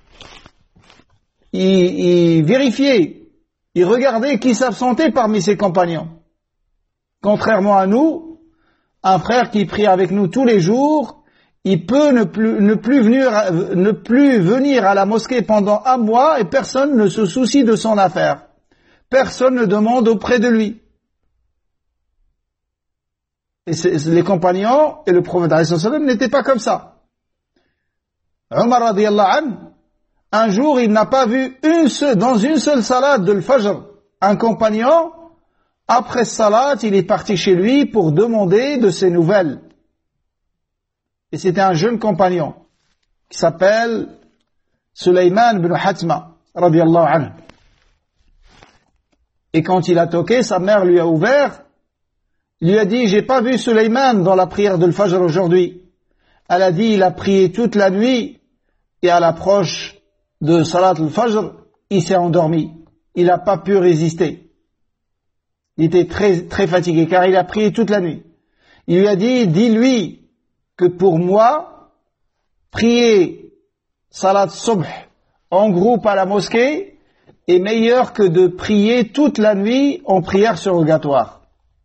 il, il vérifiait, il regardait qui s'absentait parmi ses compagnons. Contrairement à nous, un frère qui prie avec nous tous les jours, il peut ne plus, ne plus venir, ne plus venir à la mosquée pendant un mois et personne ne se soucie de son affaire. Personne ne demande auprès de lui. Et les compagnons et le prophète alayhi salam n'étaient pas comme ça. Omar radiyallahu anhu, un jour il n'a pas vu une seule, dans une seule salade de l'Fajr, un compagnon. Après salat, il est parti chez lui pour demander de ses nouvelles. Et c'était un jeune compagnon qui s'appelle Sulayman ibn Hatma, radiyallahu anhu. Et quand il a toqué, sa mère lui a ouvert, il lui a dit, j'ai pas vu Sulayman dans la prière de l'Fajr aujourd'hui. Elle a dit, il a prié toute la nuit, et à l'approche de salat al-Fajr, il s'est endormi. Il n'a pas pu résister. Il était très, très fatigué, car il a prié toute la nuit. Il lui a dit, dis-lui que pour moi, prier salat subh en groupe à la mosquée est meilleur que de prier toute la nuit en prière surrogatoire.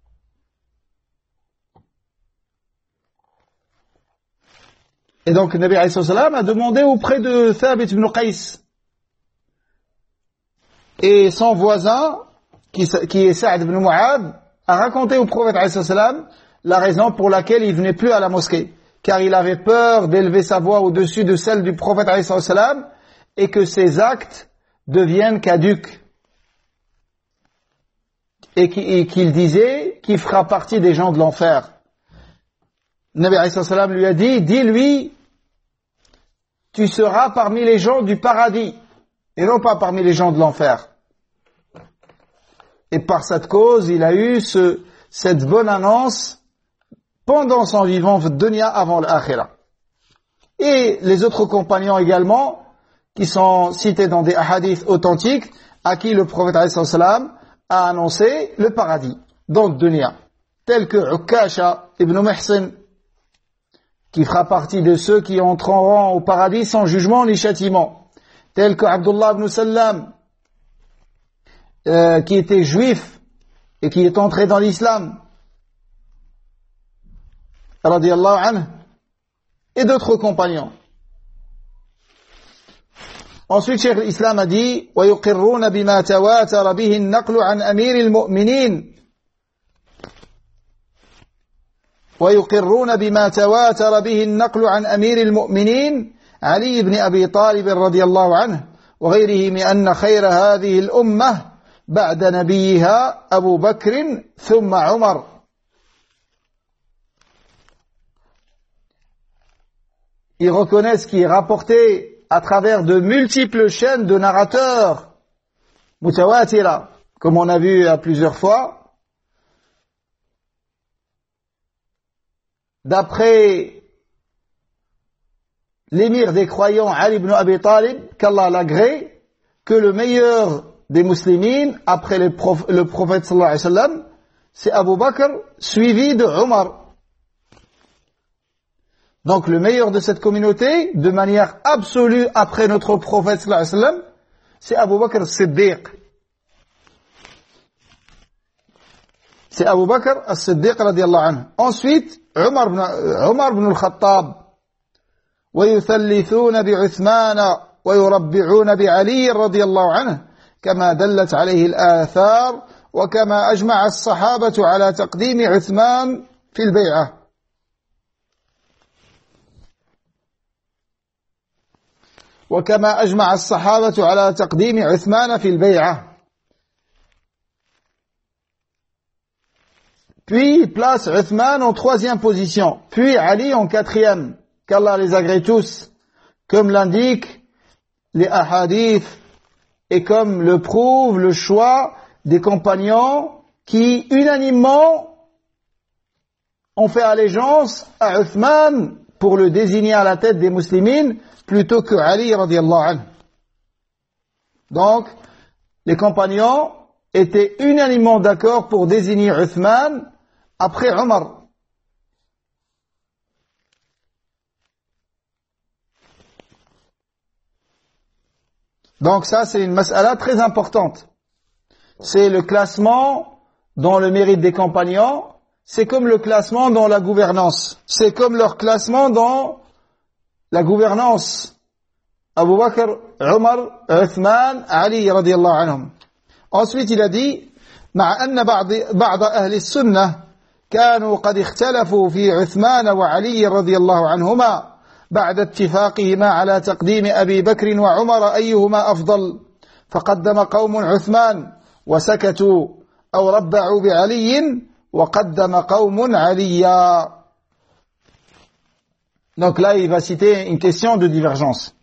Et donc, Nabi alayhi salam a demandé auprès de Thabit ibn Qais et son voisin, qui, qui est Sa'd ibn Mu'ad, a raconté au prophète alayhi salam la raison pour laquelle il venait plus à la mosquée, car il avait peur d'élever sa voix au-dessus de celle du prophète alayhi salam et que ses actes deviennent caducs. Et qu'il disait qu'il fera partie des gens de l'enfer. Nabi alayhi salam lui a dit, dis-lui, tu seras parmi les gens du paradis, et non pas parmi les gens de l'enfer. Et par cette cause, il a eu ce, cette bonne annonce pendant son vivant, dunya avant l'akhira. Et les autres compagnons également, qui sont cités dans des hadiths authentiques, à qui le prophète alayhi salam a annoncé le paradis dans le dunya, tels que Ukasha ibn Muhsin, qui fera partie de ceux qui entreront au paradis sans jugement ni châtiment, tels que Abdullah ibn Sallam, euh, qui était juif et qui est entré dans l'islam, radiyallahu anhu, et d'autres compagnons. Ensuite, Cheikh l'Islam a dit وَيُقِرُّونَ بِمَا تَوَاتَرَ بِهِ النَّقْلُ عَنْ أَمِيرِ الْمُؤْمِنِينَ ويقرون بما تواتر به النقل عن أمير المؤمنين علي بن أبي طالب رضي الله عنه وغيره من أن خير هذه الأمة بعد نبيها أبو بكر ثم عمر. Ils reconnaissent ce qui est rapporté à travers de multiples chaînes de narrateurs mutawatira, comme on a vu à plusieurs fois, d'après l'émir des croyants Ali ibn Abi Talib, qu'Allah l'agrée, que le meilleur des musulmans après le, prof, le prophète sallallahu alayhi wa sallam, c'est Abu Bakr, suivi de Omar. Donc le meilleur de cette communauté, de manière absolue après notre prophète sallallahu alayhi wa sallam, c'est Abu Bakr as-Siddiq. C'est Abu Bakr as-Siddiq radiyallahu anhu. Ensuite, Omar ibn, Omar ibn al-Khattab. ويثلثون بعثمان ويربعون بعلي رضي الله عنه كما دلت عليه الآثار وكما أجمع الصحابة على تقديم عثمان في البيعة. وكما أجمع الصحابة على تقديم عثمان في البيعة. Puis il place Uthman en troisième position, puis Ali en quatrième, qu'Allah les agrée tous, comme l'indiquent les ahadiths et comme le prouve le choix des compagnons qui unanimement ont fait allégeance à Uthman pour le désigner à la tête des musulmans plutôt que Ali radiyallahu anhu. Donc, les compagnons étaient unanimement d'accord pour désigner Uthman après Omar. Donc ça, c'est une mas'ala très importante. C'est le classement dans le mérite des compagnons. C'est comme le classement dans la gouvernance. C'est comme leur classement dans la gouvernance. Abu Bakr, Omar, Uthman, Ali radiyallahu anhum. Ensuite, il a dit مع أن بعض بعض أهل السنة كانوا قد اختلفوا في عثمان وعلي رضي الله عنهما بعد اتفاقهما على تقديم أبي بكر وعمر أيهما أفضل فقدم قوم عثمان وسكتوا أو ربعوا بعلي وقدم قوم عليا. Donc là, il va citer une question de divergence.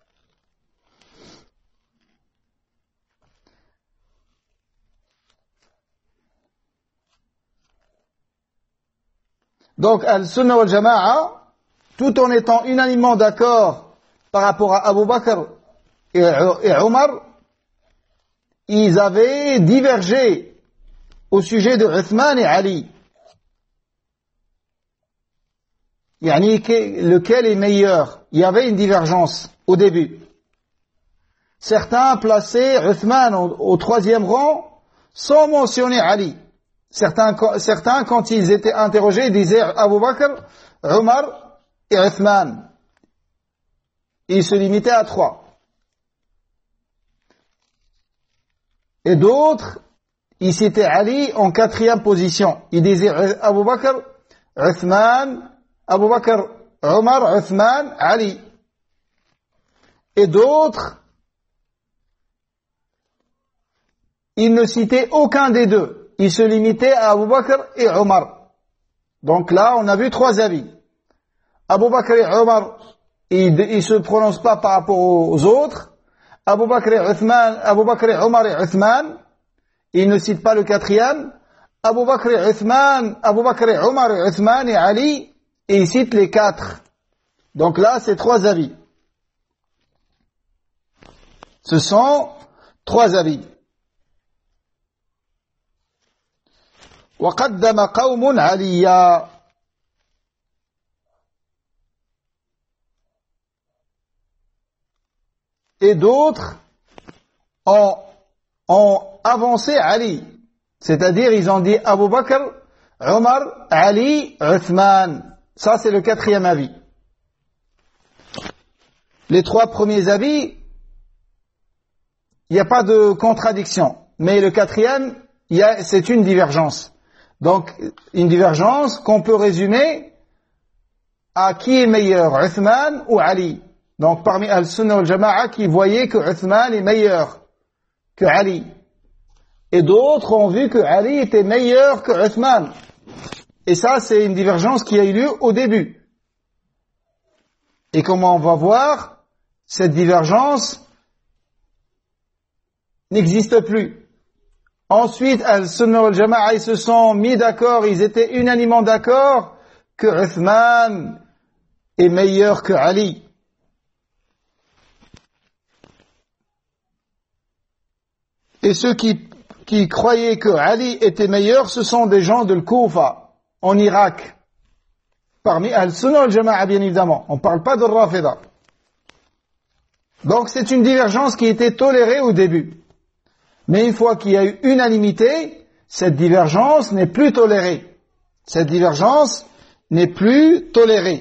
Donc, Al-Sunnah wal Jama'a, tout en étant unanimement d'accord par rapport à Abu Bakr et, et Omar, ils avaient divergé au sujet de Uthman et Ali. Yani, lequel est meilleur? Il y avait une divergence au début. Certains plaçaient Uthman au, au troisième rang sans mentionner Ali. Certains, certains, quand ils étaient interrogés, disaient Abu Bakr, Omar et Uthman. Ils se limitaient à trois. Et d'autres, ils citaient Ali en quatrième position. Ils disaient Abu Bakr, Uthman, Abu Bakr, Omar, Uthman, Ali. Et d'autres, ils ne citaient aucun des deux. Il se limitait à Abu Bakr et Omar. Donc là, on a vu trois avis. Abu Bakr et Omar, ils ne se prononcent pas par rapport aux autres. Abu Bakr et Uthman, Abu Bakr et Omar et Uthman, ils ne citent pas le quatrième. Abu Bakr et Uthman, Abu Bakr et Omar et Uthman et Ali, et ils citent les quatre. Donc là, c'est trois avis. Ce sont trois avis. وقدم قوم عليا. Et d'autres ont, ont avancé Ali. C'est-à-dire, ils ont dit Abu Bakr, Omar, Ali, Uthman. Ça, c'est le quatrième avis. Les trois premiers avis, il n'y a pas de contradiction. Mais le quatrième, il y a, c'est une divergence. Donc, une divergence qu'on peut résumer à qui est meilleur, Uthman ou Ali. Donc, parmi Al-Sunnah wal-Jama'a qui voyaient que Uthman est meilleur que Ali. Et d'autres ont vu que Ali était meilleur que Uthman. Et ça, c'est une divergence qui a eu lieu au début. Et comme on va voir, cette divergence n'existe plus. Ensuite, Al-Sunnah wal-Jama'a, ils se sont mis d'accord, ils étaient unanimement d'accord que Uthman est meilleur que Ali. Et ceux qui, qui croyaient que Ali était meilleur, ce sont des gens de l'Koufa, en Irak. Parmi Al-Sunnah wal-Jama'a, bien évidemment. On ne parle pas de Rafida. Donc c'est une divergence qui était tolérée au début. Mais une fois qu'il y a eu unanimité, cette divergence n'est plus tolérée. Cette divergence n'est plus tolérée.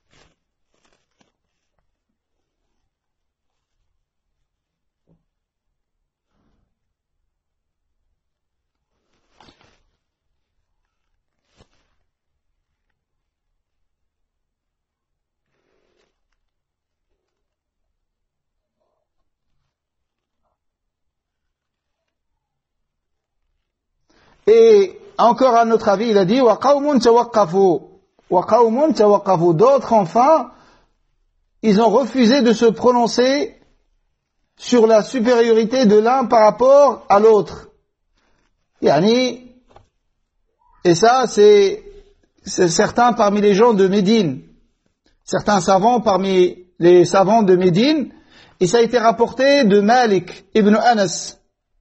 Et encore à notre avis, il a dit وَقَوْمٌ تَوَقَّفُوا وَقَوْمٌ تَوَقَّفُوا. D'autres, enfin, ils ont refusé de se prononcer sur la supériorité de l'un par rapport à l'autre. Yani, et ça, c'est, c'est certains parmi les gens de Médine, certains savants parmi les savants de Médine, et ça a été rapporté de Malik ibn Anas.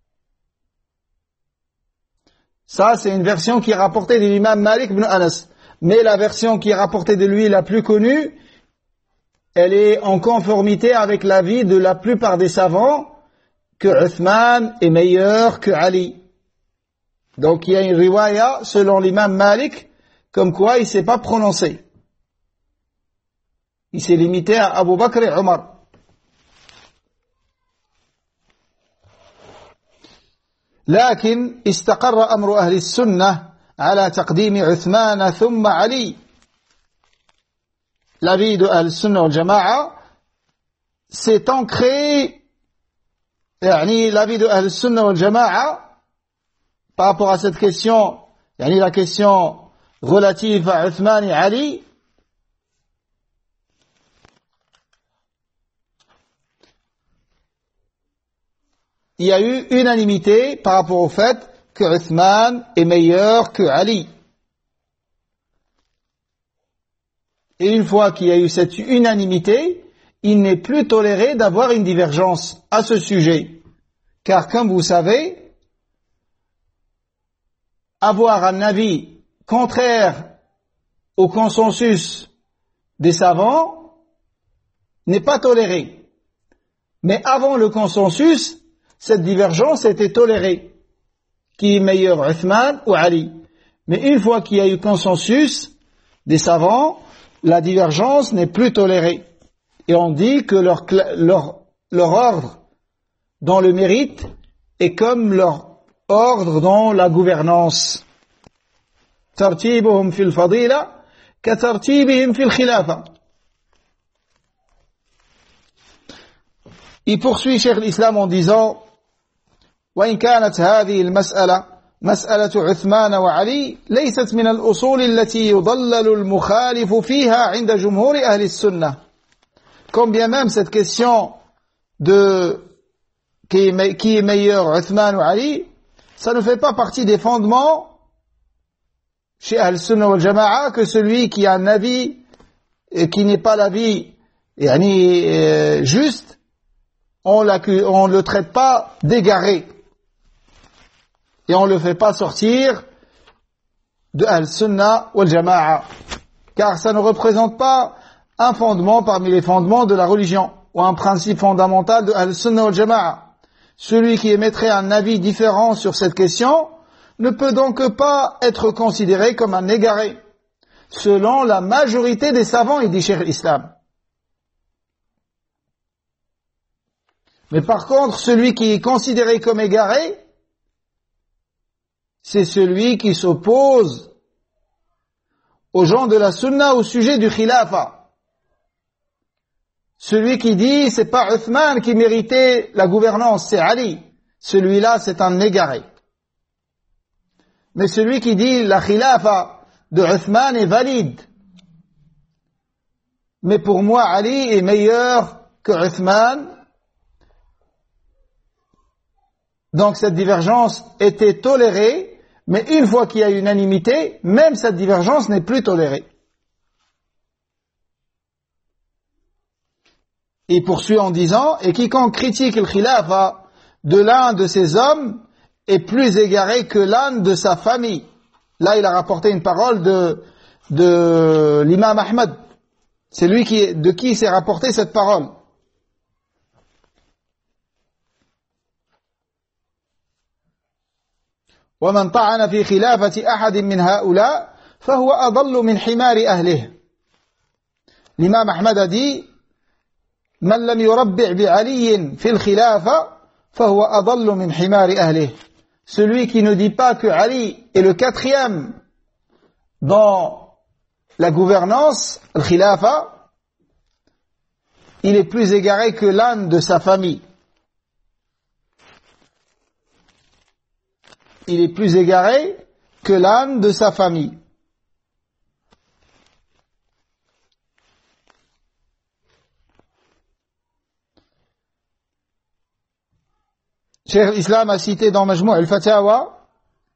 Ça, c'est une version qui est rapportée de l'imam Malik ibn Anas. Mais la version qui est rapportée de lui, la plus connue, elle est en conformité avec l'avis de la plupart des savants que Uthman est meilleur que Ali. Donc il y a une riwaya selon l'imam Malik, comme quoi il ne s'est pas prononcé. Il s'est limité à Abu Bakr et Omar. لكن استقر أمر أهل السنة على تقديم عثمان ثم علي. L'avis de Al-Sunnah wal-Jama'a s'est ancré, يعني l'avis de Al-Sunnah wal-Jama'a par rapport à cette question, يعني la question relative à Uthman et Ali, il y a eu unanimité par rapport au fait que Uthman est meilleur que Ali. Et une fois qu'il y a eu cette unanimité, il n'est plus toléré d'avoir une divergence à ce sujet. Car comme vous savez, avoir un avis contraire au consensus des savants n'est pas toléré. Mais avant le consensus, cette divergence était tolérée. Qui est meilleur, Uthman ou Ali? Mais une fois qu'il y a eu consensus des savants, la divergence n'est plus tolérée. Et on dit que leur, leur, leur ordre dans le mérite est comme leur ordre dans la gouvernance. Tartibuhum fil fadila ka tartibihim fil khilafa. Il poursuit Cheikh l'Islam en disant وإن كانت هذه المسألة مسألة عثمان وعلي ليست من الأصول التي يضلل المخالف فيها عند جمهور أهل السنة. Comme bien même cette question de qui est, qui est meilleur, Uthman ou Ali, ça ne fait pas partie des fondements chez Al-Sunnah wal-Jama'a que celui qui a un avis et qui n'est pas l'avis yani, euh, juste, on ne le traite pas d'égaré. Et on ne le fait pas sortir de Al-Sunnah wal Jama'a. Car ça ne représente pas un fondement parmi les fondements de la religion, ou un principe fondamental de Al-Sunnah wal Jama'a. Celui qui émettrait un avis différent sur cette question ne peut donc pas être considéré comme un égaré, selon la majorité des savants, il dit Cheikh l'Islam. Mais par contre, celui qui est considéré comme égaré, c'est celui qui s'oppose aux gens de la sunna au sujet du khilafa. Celui qui dit c'est pas Uthman qui méritait la gouvernance, c'est Ali. Celui-là, c'est un égaré. Mais celui qui dit la khilafa de Uthman est valide. Mais pour moi, Ali est meilleur que Uthman. Donc cette divergence était tolérée. Mais une fois qu'il y a unanimité, même cette divergence n'est plus tolérée. Il poursuit en disant, et quiconque critique le khilafa de l'un de ces hommes est plus égaré que l'un de sa famille. Là, il a rapporté une parole de, de l'imam Ahmad. C'est lui qui, de qui s'est rapporté cette parole. ومن طعن في خلافة أحد من هؤلاء فهو أضل من حمار أهله. L'imam Ahmad a dit من لم يربع بعلي في الخلافة فهو أضل من حمار أهله. Celui qui ne dit pas que Ali est le quatrième dans la gouvernance, le khilafa, il est plus égaré que l'un de sa famille. Il est plus égaré que l'âme de sa famille. Cheikh l'Islam a cité dans Majmou' al-Fatawa,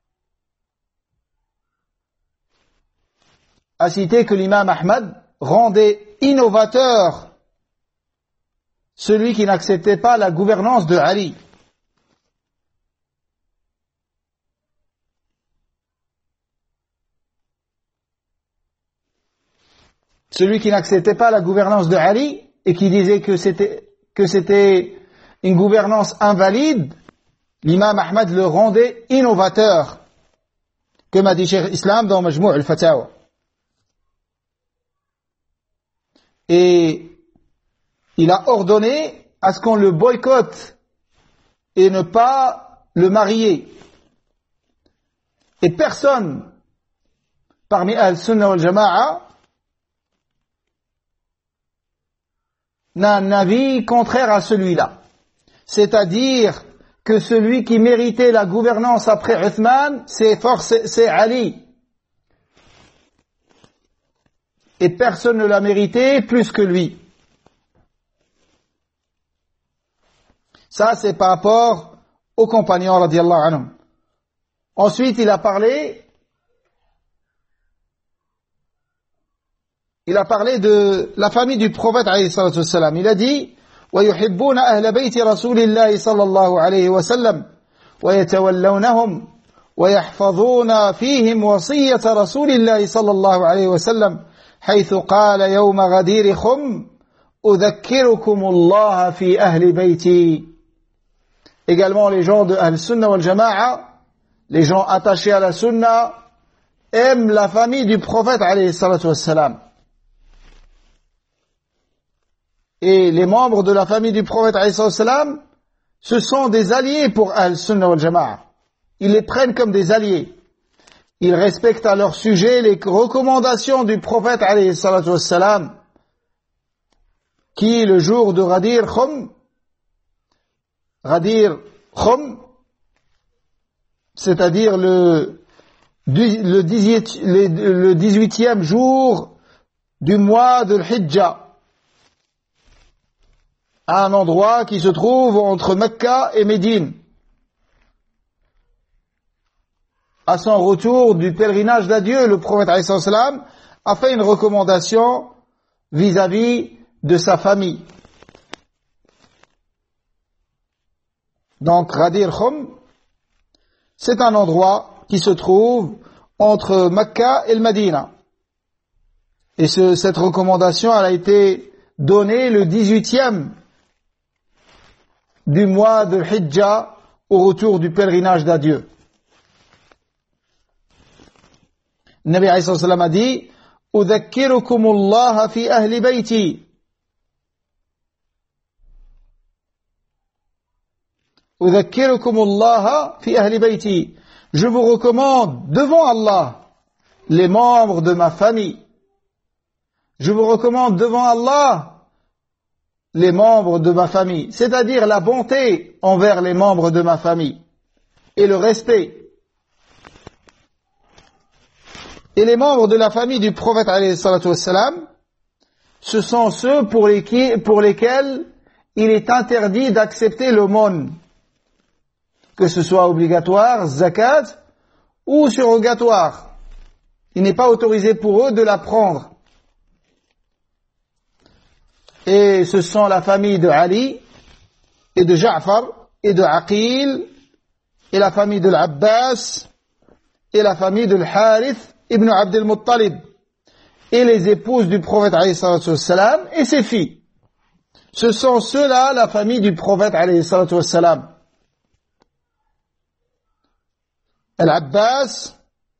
a cité que l'imam Ahmad rendait innovateur celui qui n'acceptait pas la gouvernance de Ali. Celui qui n'acceptait pas la gouvernance de Ali et qui disait que c'était que c'était une gouvernance invalide, l'imam Ahmad le rendait innovateur, comme a dit Cheikh l'Islam dans Majmou' al-Fatawa. Et il a ordonné à ce qu'on le boycotte et ne pas le marier. Et personne parmi Al-Sunnah wal Jama'a n'a un avis contraire à celui-là. C'est-à-dire que celui qui méritait la gouvernance après Uthman, c'est force, c'est Ali. Et personne ne l'a mérité plus que lui. Ça, c'est par rapport aux compagnons, radiyallahu anhum. Ensuite, il a parlé Il a parlé de la famille du prophète alayhi salatu wassalam. Il a dit وَيُحِبُّونَ أَهْلَ بَيْتِ رَسُولِ اللَّهِ صَلَّى اللَّهُ عَلَيْهِ وَسَلَّمَ وَيَتَوَلَّوْنَهُمْ وَيَحْفَظُونَ فِيهِمْ وَصِيَّةَ رَسُولِ اللَّهِ صَلَّى اللَّهُ عَلَيْهِ وَسَلَّمَ حيث قال يوم غدير خم أذكركم الله في أهل بيتي. Également les gens de Al-Sunnah wal Jama'a, les gens attachés à la Sunna, aiment la famille du prophète alayhi salatu wassalam. Et les membres de la famille du prophète alayhi salatu wassalam, ce sont des alliés pour Al-Sunnah wal Jama'a. Ils les prennent comme des alliés. Ils respectent à leur sujet les recommandations du prophète alayhi salatu wassalam, qui le jour de Ghadir Khum, Ghadir Khum, c'est-à-dire le, le, le dix-huitième jour du mois de l'Hijjah, à un endroit qui se trouve entre Mecca et Médine, à son retour du pèlerinage d'adieu, le prophète alayhi salam a fait une recommandation vis-à-vis de sa famille. Donc, Ghadir Khoum, c'est un endroit qui se trouve entre Mecca et le Médina. Et ce, cette recommandation, elle a été donnée le dix-huitième du mois de Hijjah, au retour du pèlerinage d'adieu. Le Nabi alayhi sallam a dit « Udhakkirukumullah fi ahli bayti » Udhakkirukumullah fi ahli bayti. Je vous recommande devant Allah les membres de ma famille. Je vous recommande devant Allah les membres de ma famille, c'est-à-dire la bonté envers les membres de ma famille et le respect. Et les membres de la famille du prophète alayhi salatu wassalam, ce sont ceux pour, les qui, pour lesquels il est interdit d'accepter l'aumône, que ce soit obligatoire, zakat, ou surrogatoire. Il n'est pas autorisé pour eux de la prendre. Et ce sont la famille de Ali, et de Ja'far, et de Aqil, et la famille de l'Abbas, et la famille de l'Harith ibn Abd al-Muttalib, et les épouses du prophète alayhi salatu wassalam, et ses filles. Ce sont ceux-là, la famille du prophète alayhi salatu wassalam. Al-Abbas,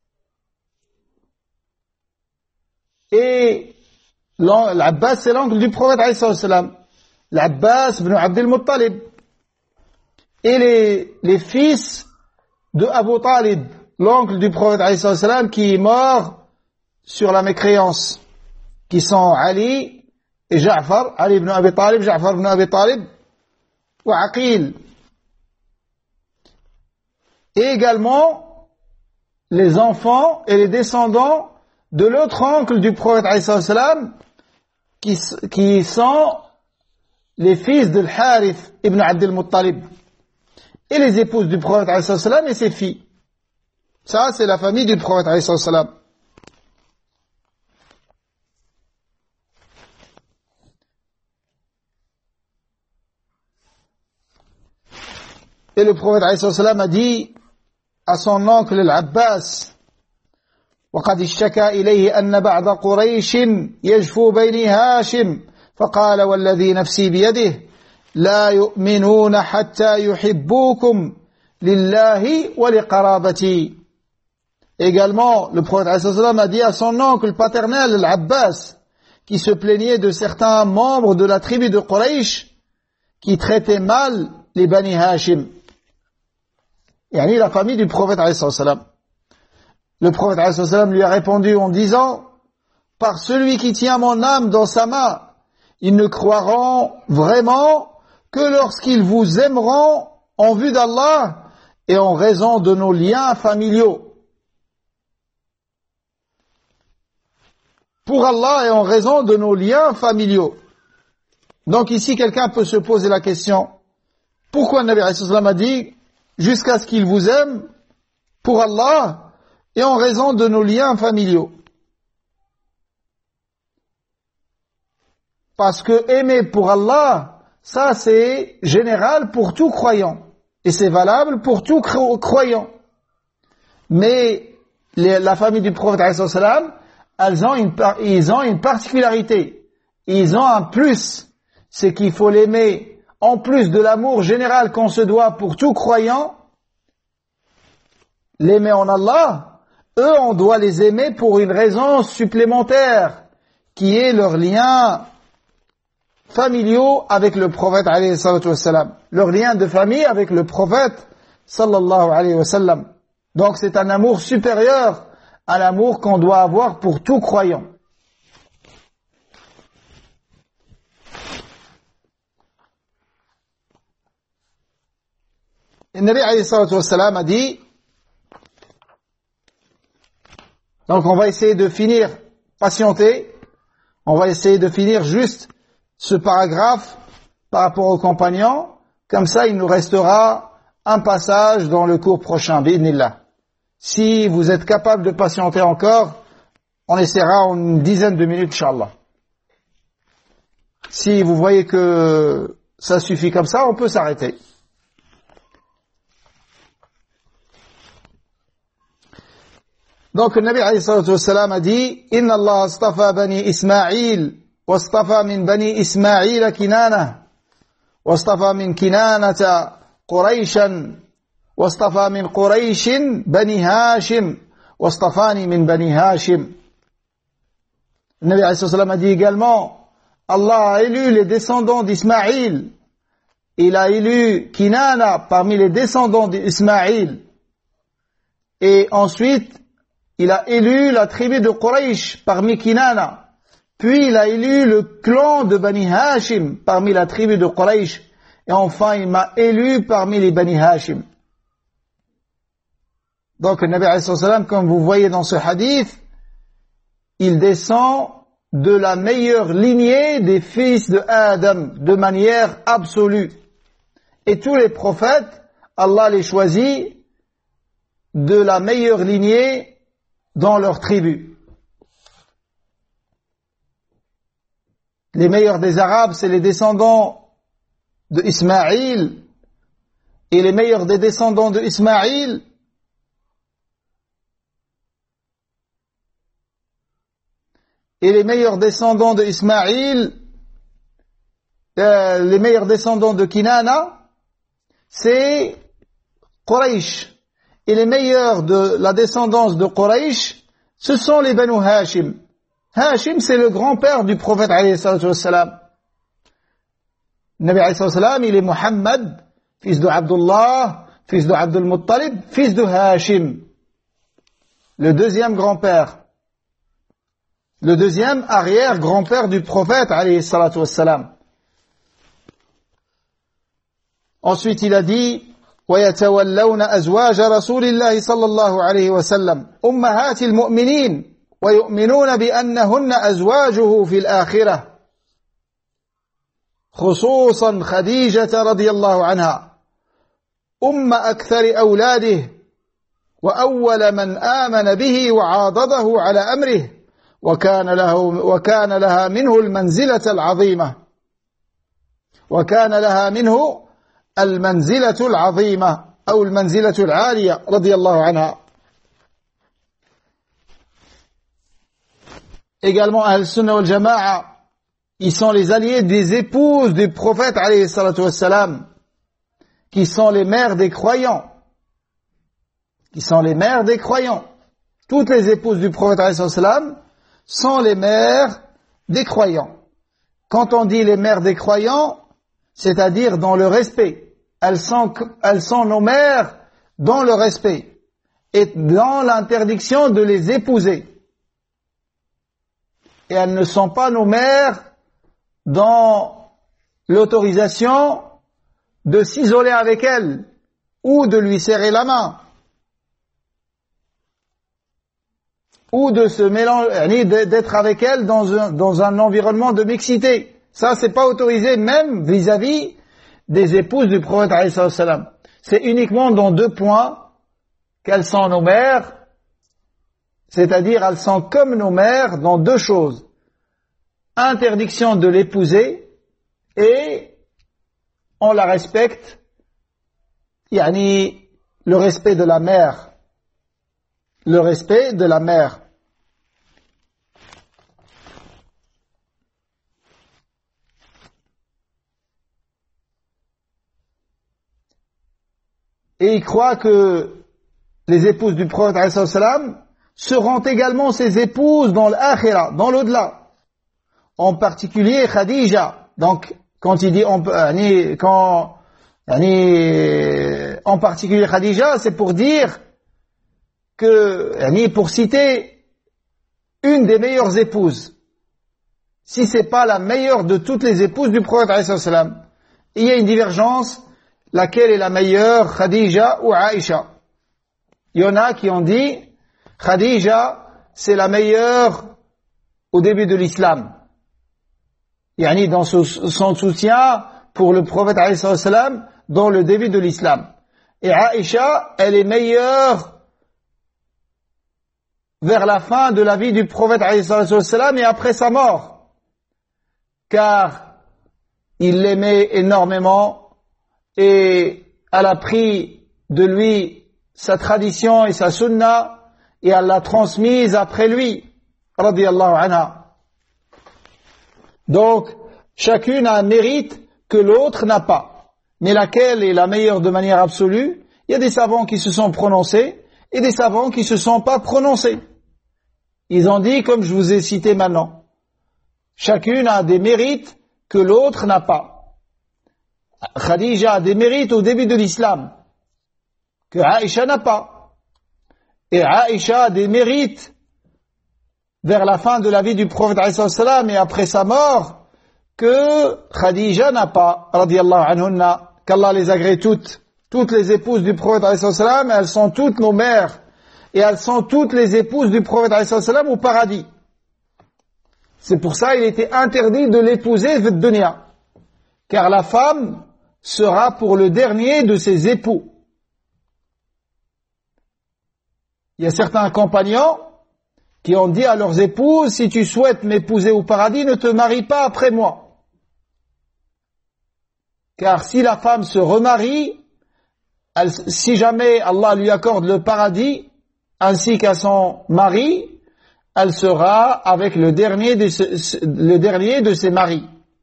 et l'Abbas, c'est l'oncle du prophète alayhi salatu wassalam. L'Abbas ibn Abd al-Muttalib. Et les, les fils de Abu Talib, l'oncle du prophète alayhi salatu wassalam, qui est mort sur la mécréance, qui sont Ali et Ja'far, Ali ibn Abi Talib, Ja'far ibn Abi Talib, ou Aqil. Et également les enfants et les descendants de l'autre oncle du prophète alayhi salatu wassalam, qui, qui sont les fils de l'Harith ibn Abd al-Muttalib, et les épouses du prophète alayhi salatu wassalam et ses filles. Ça, c'est la famille du prophète alayhi salatu wassalam. Et le prophète alayhi salatu wassalam a dit à son oncle l'Abbas: وقد اشتكى إليه أن بعض قريش يجفو بني هاشم فقال والذي نفسي بيده لا يؤمنون حتى يحبوكم لله ولقرابتي. Également, le prophète alayhi sallam a dit à son oncle paternel, l'Abbas, qui se plaignait de certains membres de la tribu de Quraysh qui traitaient mal les Bani Hashim, yani la famille du prophète alayhi sallam. Le prophète alayhi sallam lui a répondu en disant: par celui qui tient mon âme dans sa main, ils ne croiront vraiment que lorsqu'ils vous aimeront en vue d'Allah et en raison de nos liens familiaux. Pour Allah et en raison de nos liens familiaux. Donc ici, quelqu'un peut se poser la question: pourquoi le Nabi alayhi sallam a dit jusqu'à ce qu'ils vous aiment pour Allah et en raison de nos liens familiaux? Parce que aimer pour Allah, ça c'est général pour tout croyant. Et c'est valable pour tout croyant. Mais les, la famille du prophète alayhi salam, elles ont une, ils ont une particularité. Ils ont un plus. C'est qu'il faut l'aimer en plus de l'amour général qu'on se doit pour tout croyant. L'aimer en Allah, eux on doit les aimer pour une raison supplémentaire, qui est leur lien familiaux avec le prophète alayhi salatu wassalam, leur lien de famille avec le prophète sallallahu alayhi wa sallam. Donc c'est un amour supérieur à l'amour qu'on doit avoir pour tout croyant. Le Nabi alayhi salatu wassalam a dit, donc on va essayer de finir, patienter, on va essayer de finir juste ce paragraphe par rapport aux compagnons, comme ça il nous restera un passage dans le cours prochain, bi'idhnillah. Si vous êtes capable de patienter encore, on essaiera en une dizaine de minutes, Inch'Allah. Si vous voyez que ça suffit comme ça, on peut s'arrêter. Donc le Nabi alayhi salatu wassalam a dit Inna Allah astafa bani Ismaïl wastafa min bani Ismaïl Kinana wastafa min Kinanata Qurayshan wastafa min Qurayshin bani Hashim wastafani min bani Hashim. Le Nabi alayhi salatu wassalam a dit également Allah a élu les descendants d'Ismaïl. Il a élu Kinana parmi les descendants d'Ismaïl. Et ensuite, il a élu la tribu de Quraysh parmi Kinana. Puis il a élu le clan de Bani Hashim parmi la tribu de Quraysh. Et enfin, il m'a élu parmi les Bani Hashim. Donc, le Nabi alayhi salam, comme vous voyez dans ce hadith, il descend de la meilleure lignée des fils de Adam, de manière absolue. Et tous les prophètes, Allah les choisit de la meilleure lignée dans leur tribu. Les meilleurs des Arabes, c'est les descendants de Ismaïl, et les meilleurs des descendants de Ismaïl, et les meilleurs descendants de Ismaïl, euh, les meilleurs descendants de Kinana, c'est Quraysh. Et les meilleurs de la descendance de Quraysh, ce sont les Banu Hashim. Hashim, c'est le grand-père du prophète alayhi salatu wassalam. Nabi alayhi salatu wassalam, il est Muhammad, fils de Abdullah, fils de Abdul Muttalib, fils de Hashim. Le deuxième grand-père. Le deuxième arrière-grand-père du prophète alayhi salatu wassalam. Ensuite, il a dit ويتولون أزواج رسول الله صلى الله عليه وسلم أمهات المؤمنين ويؤمنون بأنهن أزواجه في الآخرة خصوصا خديجة رضي الله عنها أم أكثر أولاده وأول من آمن به وعاضده على أمره وكان له وكان لها منه المنزلة العظيمة وكان لها منه المنزلة العظيمة أو المنزلة العالية رضي الله عنها. Également, Ahl-Sunnah wal Jama'a, ils sont les alliés des épouses du prophète alayhi salatu wassalam, qui sont les mères des croyants. Qui sont les mères des croyants. Toutes les épouses du prophète alayhi salatu wassalam sont les mères des croyants. Quand on dit les mères des croyants, c'est-à-dire dans le respect. Elles sont, elles sont nos mères dans le respect et dans l'interdiction de les épouser. Et elles ne sont pas nos mères dans l'autorisation de s'isoler avec elles ou de lui serrer la main ou de se mélanger, d'être avec elles dans un, dans un environnement de mixité. Ça, c'est pas autorisé même vis-à-vis des épouses du prophète alayhi salam. C'est uniquement dans deux points qu'elles sont nos mères, c'est-à-dire elles sont comme nos mères dans deux choses. Interdiction de l'épouser et on la respecte, yani le respect de la mère. Le respect de la mère. Et il croit que les épouses du prophète alayhi salam seront également ses épouses dans l'akhira, dans l'au-delà. En particulier Khadija. Donc, quand il dit on, euh, quand, euh, en particulier Khadija, c'est pour dire que, euh, pour citer une des meilleures épouses. Si c'est pas la meilleure de toutes les épouses du prophète alayhi salam, il y a une divergence. Laquelle est la meilleure, Khadija ou Aïcha? Il y en a qui ont dit, Khadija, c'est la meilleure au début de l'islam. Yani dans son soutien pour le prophète alayhi salam dans le début de l'islam. Et Aïcha, elle est meilleure vers la fin de la vie du prophète alayhi salam et après sa mort. Car il l'aimait énormément. Et elle a pris de lui sa tradition et sa sunna, et elle l'a transmise après lui, radiyallahu anha. Donc, chacune a un mérite que l'autre n'a pas. Mais laquelle est la meilleure de manière absolue? Il y a des savants qui se sont prononcés et des savants qui se sont pas prononcés. Ils ont dit, comme je vous ai cité maintenant, chacune a des mérites que l'autre n'a pas. Khadija a des mérites au début de l'islam que Aïcha n'a pas. Et Aïcha a des mérites vers la fin de la vie du prophète alayhi salam et après sa mort que Khadija n'a pas, radiyallahu anhunna, qu'Allah les agrée toutes. Toutes les épouses du prophète alayhi salam, elles sont toutes nos mères et elles sont toutes les épouses du prophète alayhi salam au paradis. C'est pour ça qu'il était interdit de l'épouser de dunya, car la femme sera pour le dernier de ses époux. Il y a certains compagnons qui ont dit à leurs épouses, si tu souhaites m'épouser au paradis, ne te marie pas après moi. Car si la femme se remarie, elle, si jamais Allah lui accorde le paradis, ainsi qu'à son mari, elle sera avec le dernier de, ce, le dernier de ses maris.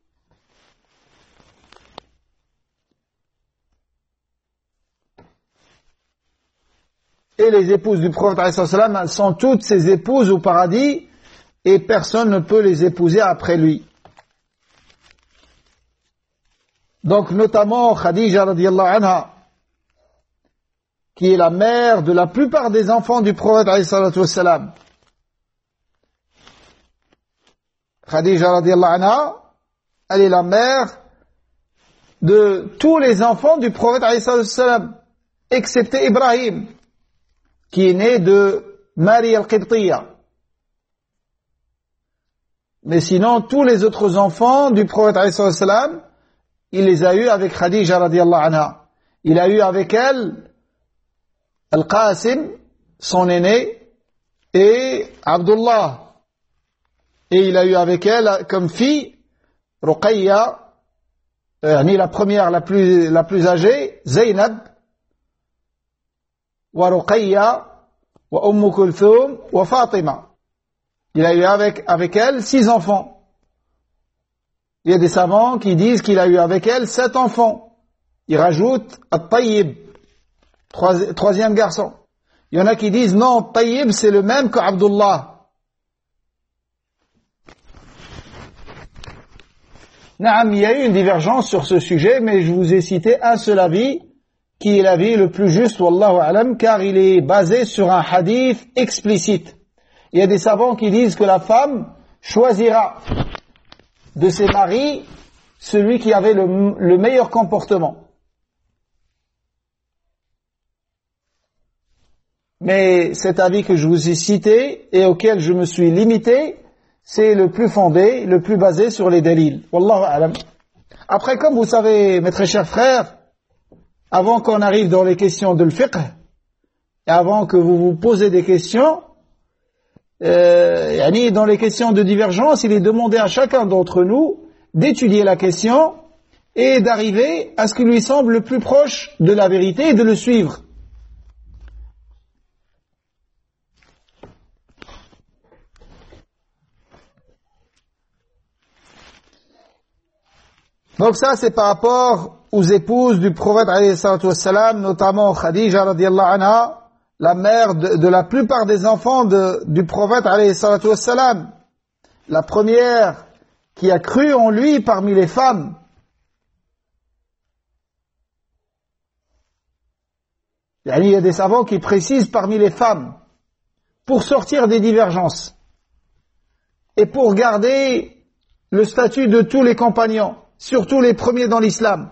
Et les épouses du prophète alayhi salam, elles sont toutes ses épouses au paradis et personne ne peut les épouser après lui. Donc notamment Khadija radiyallahu anha, qui est la mère de la plupart des enfants du prophète alayhi salam. Khadija radiyallahu anha, elle est la mère de tous les enfants du prophète alayhi salam, excepté Ibrahim, qui est né de Marie al-Qibtiyya. Mais sinon, tous les autres enfants du prophète alayhi salam, il les a eus avec Khadija radiyallahu anha. Il a eu avec elle Al-Qasim, son aîné, et Abdullah. Et il a eu avec elle comme fille Ruqayya, euh, la première, la plus, la plus âgée, Zaynab, wa Ruqayya, wa Umm Kulthum, wa Fatima. Il a eu avec, avec elle six enfants. Il y a des savants qui disent qu'il a eu avec elle sept enfants. Ils rajoutent At-Tayyib, troisième garçon. Il y en a qui disent non, Tayyib c'est le même que Abdullah. Naam, il y a eu une divergence sur ce sujet, mais je vous ai cité un seul avis, qui est l'avis le plus juste, wallahu alam, car il est basé sur un hadith explicite. Il y a des savants qui disent que la femme choisira de ses maris celui qui avait le, le meilleur comportement. Mais cet avis que je vous ai cité et auquel je me suis limité, c'est le plus fondé, le plus basé sur les délils. Wallahu alam. Après, comme vous savez, mes très chers frères, avant qu'on arrive dans les questions de l'fiqh, et avant que vous vous posez des questions, euh, dans les questions de divergence, il est demandé à chacun d'entre nous d'étudier la question et d'arriver à ce qui lui semble le plus proche de la vérité et de le suivre. Donc ça, c'est par rapport aux épouses du prophète alayhi salatu wassalam, notamment Khadija radiyallahu anha, la mère de, de la plupart des enfants de, du prophète alayhi salatu wassalam. La première qui a cru en lui parmi les femmes. Il y a des savants qui précisent parmi les femmes, pour sortir des divergences et pour garder le statut de tous les compagnons, surtout les premiers dans l'islam.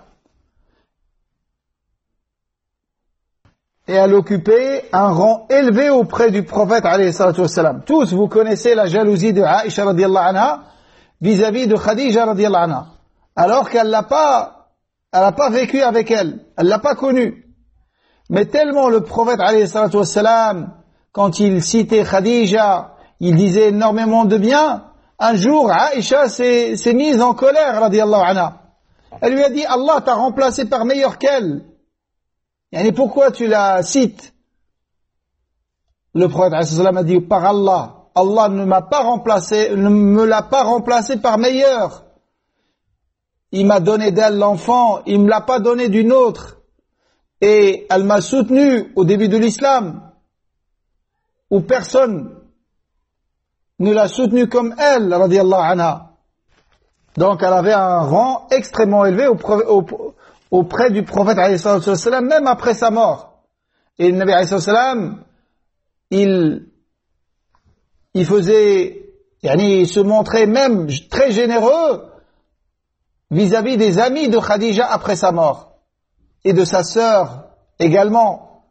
Et elle occupait un rang élevé auprès du prophète alayhi salatu wassalam. Tous, vous connaissez la jalousie de Aïcha radiyallahu anha vis-à-vis de Khadija radiyallahu anha, alors qu'elle l'a pas, elle n'a pas vécu avec elle, elle l'a pas connue. Mais tellement le prophète alayhi salatu wassalam, quand il citait Khadija, il disait énormément de bien. Un jour, Aïcha s'est, s'est mise en colère, radiyallahu anha. Elle lui a dit, Allah t'a remplacé par meilleur qu'elle. Et pourquoi tu la cites? Le prophète alayhi salam a dit, par Allah, Allah ne m'a pas remplacé, ne me l'a pas remplacé par meilleur. Il m'a donné d'elle l'enfant, il me l'a pas donné d'une autre. Et elle m'a soutenu au début de l'islam, où personne ne l'a soutenu comme elle, radiyallahu anha. Donc elle avait un rang extrêmement élevé auprès du prophète alayhi salam, même après sa mort. Et le Nabi alayhi salam, il, il faisait, yani, il se montrait même très généreux vis-à-vis des amis de Khadija après sa mort. Et de sa sœur également.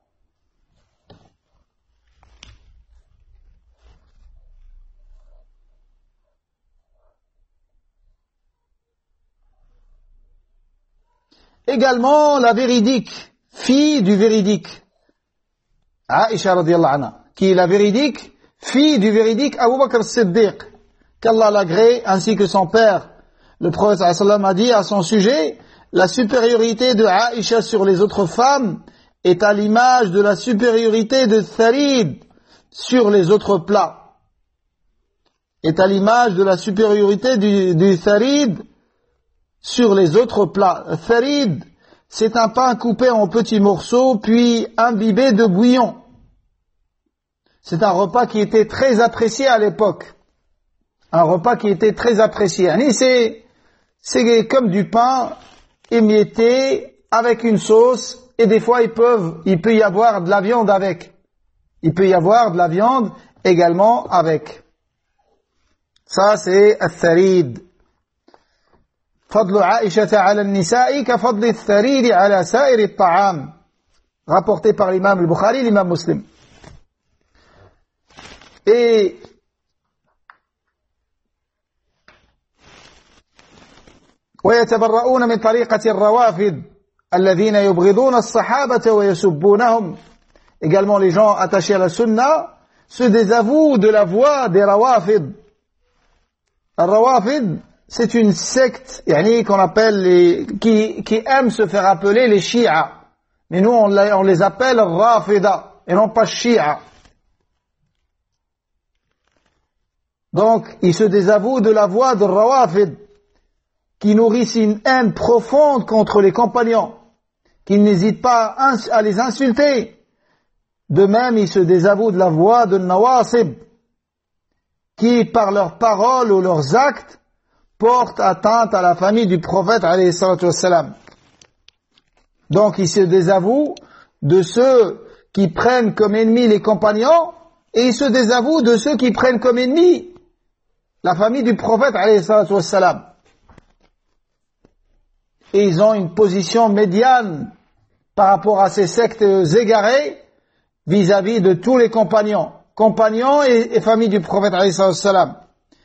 Également la véridique, fille du véridique, Aïcha radiyallahu anha, qui est la véridique, fille du véridique Abu Bakr as-Siddiq, qu'Allah l'agrée, ainsi que son père. Le prophète sallallahu alayhi wa sallam a dit à son sujet, la supériorité de Aïcha sur les autres femmes est à l'image de la supériorité de Tharid sur les autres plats. Est à l'image de la supériorité du, du Tharid sur les autres plats. Tharid, c'est un pain coupé en petits morceaux puis imbibé de bouillon. C'est un repas qui était très apprécié à l'époque. Un repas qui était très apprécié. C'est, c'est comme du pain émietté avec une sauce, et des fois ils peuvent, il peut y avoir de la viande avec. Il peut y avoir de la viande également avec. Ça c'est al-tharid. فضل عائشة على النساء كفضل الثريد على سائر الطعام. Rapporté par l'imam al-Bukhari, l'imam Muslim. Et ويتبرؤون من طريقة الروافد الذين يبغضون الصحابة ويسبونهم. Également les gens attachés à la sunna se désavouent de la voie des rawafid. Rawafid, c'est une secte yani, qu'on appelle les, qui, qui aime se faire appeler les Shia. Mais nous on les, on les appelle Rafida et non pas Shia. Donc ils se désavouent de la voie de Rawafid, qui nourrissent une haine profonde contre les compagnons, qui n'hésitent pas à les insulter. De même, ils se désavouent de la voie de Nawasib, qui, par leurs paroles ou leurs actes, portent atteinte à la famille du prophète, alayhi salatu wassalam. Donc, ils se désavouent de ceux qui prennent comme ennemis les compagnons, et ils se désavouent de ceux qui prennent comme ennemis la famille du prophète, alayhi salatu wassalam. Et ils ont une position médiane par rapport à ces sectes égarées vis-à-vis de tous les compagnons, compagnons et, et famille du prophète alayhi salam.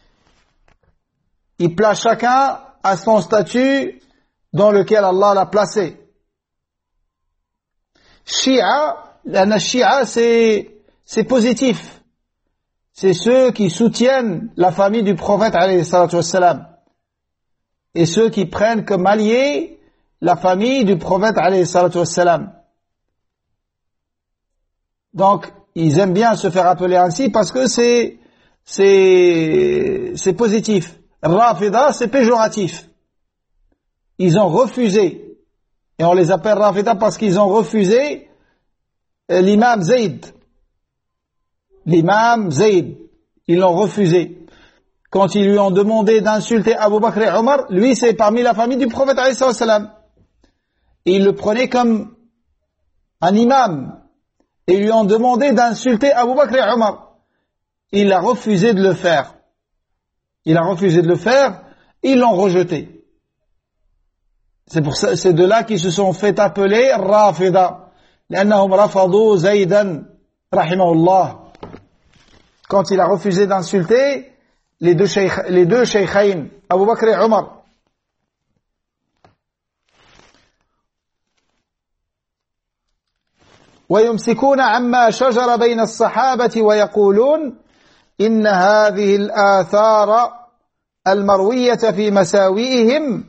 Il place chacun à son statut dans lequel Allah l'a placé. Shia, la Shia, c'est, c'est positif. C'est ceux qui soutiennent la famille du prophète alayhi salam. Et ceux qui prennent comme alliés la famille du prophète alayhi salatu wassalam. Donc, ils aiment bien se faire appeler ainsi parce que c'est, c'est, c'est positif. Rafida, c'est péjoratif. Ils ont refusé. Et on les appelle Rafida parce qu'ils ont refusé l'imam Zayd. L'imam Zayd. Ils l'ont refusé. Quand ils lui ont demandé d'insulter Abu Bakr et Omar, lui c'est parmi la famille du prophète alayhi salam. Et il le prenait comme un imam. Et ils lui ont demandé d'insulter Abu Bakr et Omar. Il a refusé de le faire. Il a refusé de le faire, ils l'ont rejeté. C'est pour ça, c'est de là qu'ils se sont fait appeler Rafida. لأنهم رفضوا زيدا رحمه الله. Quand il a refusé d'insulter les deux cheikh, les deux cheikhain, Abu Bakr et Omar. ويمسكون عما شجر بين الصحابة ويقولون إن هذه الآثار المروية في مساوئهم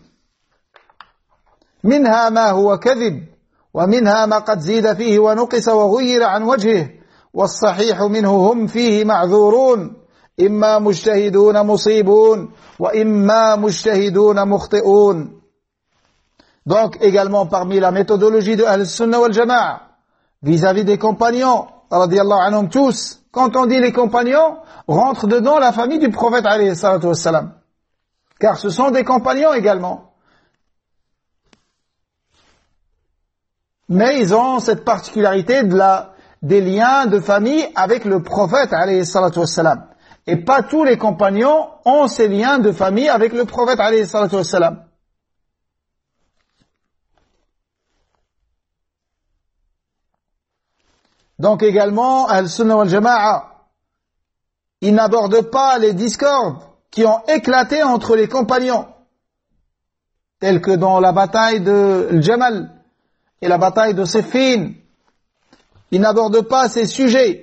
منها ما هو كذب ومنها ما قد زيد فيه ونقص وغير عن وجهه والصحيح منه هم فيه معذورون إما مجتهدون مصيبون وإما مجتهدون مخطئون. Donc également parmi la méthodologie de Ahl-Sunnah wal Jama'a vis-à-vis des compagnons radiyallahu anhum tous, quand on dit les compagnons, rentre dedans la famille du prophète alayhi salatu wassalam, car ce sont des compagnons également. Mais ils ont cette particularité de la, des liens de famille avec le prophète alayhi salatu wassalam. Et pas tous les compagnons ont ces liens de famille avec le prophète alayhi salatu wassalam. Donc également, Ahl-Sunnah wal Jama'a, ils n'abordent pas les discordes qui ont éclaté entre les compagnons, tels que dans la bataille de Jamal et la bataille de Siffin. Ils n'abordent pas ces sujets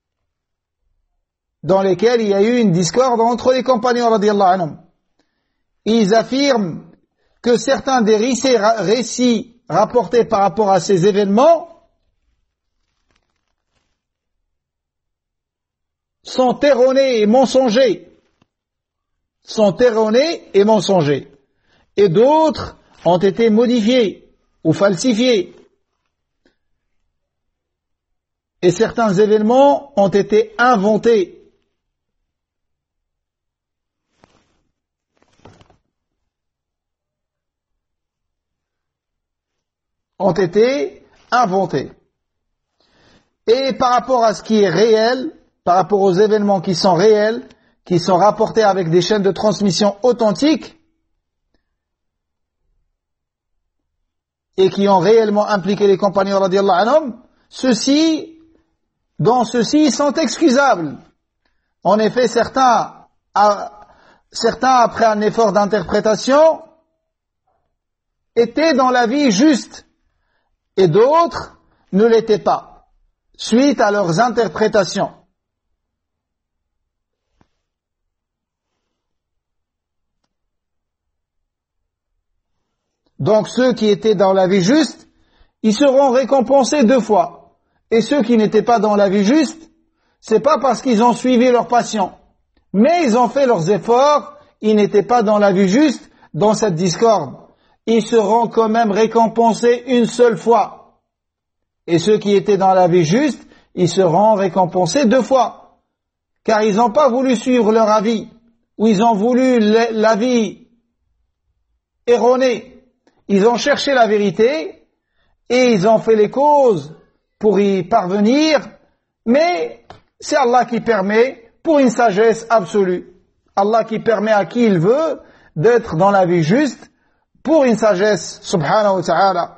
dans lesquels il y a eu une discorde entre les compagnons radiyallahu anhum. Ils affirment que certains des récits rapportés par rapport à ces événements sont erronés et mensongers, sont erronés et mensongers, et d'autres ont été modifiés ou falsifiés. Et certains événements ont été inventés. ont été inventés. Et par rapport à ce qui est réel, par rapport aux événements qui sont réels, qui sont rapportés avec des chaînes de transmission authentiques, et qui ont réellement impliqué les compagnons radiyallahu anhum, ceux-ci, dans ceux-ci, sont excusables. En effet, certains, à, certains après un effort d'interprétation, étaient dans la vie juste, et d'autres ne l'étaient pas, suite à leurs interprétations. Donc ceux qui étaient dans la vie juste, ils seront récompensés deux fois. Et ceux qui n'étaient pas dans la vie juste, c'est pas parce qu'ils ont suivi leur passion, mais ils ont fait leurs efforts, ils n'étaient pas dans la vie juste, dans cette discorde. Ils seront quand même récompensés une seule fois. Et ceux qui étaient dans la vie juste, ils seront récompensés deux fois. Car ils n'ont pas voulu suivre leur avis, ou ils ont voulu l'avis erroné. Ils ont cherché la vérité, et ils ont fait les causes pour y parvenir, mais c'est Allah qui permet, pour une sagesse absolue. Allah qui permet à qui il veut d'être dans la vie juste, pour une sagesse, subhanahu wa ta'ala.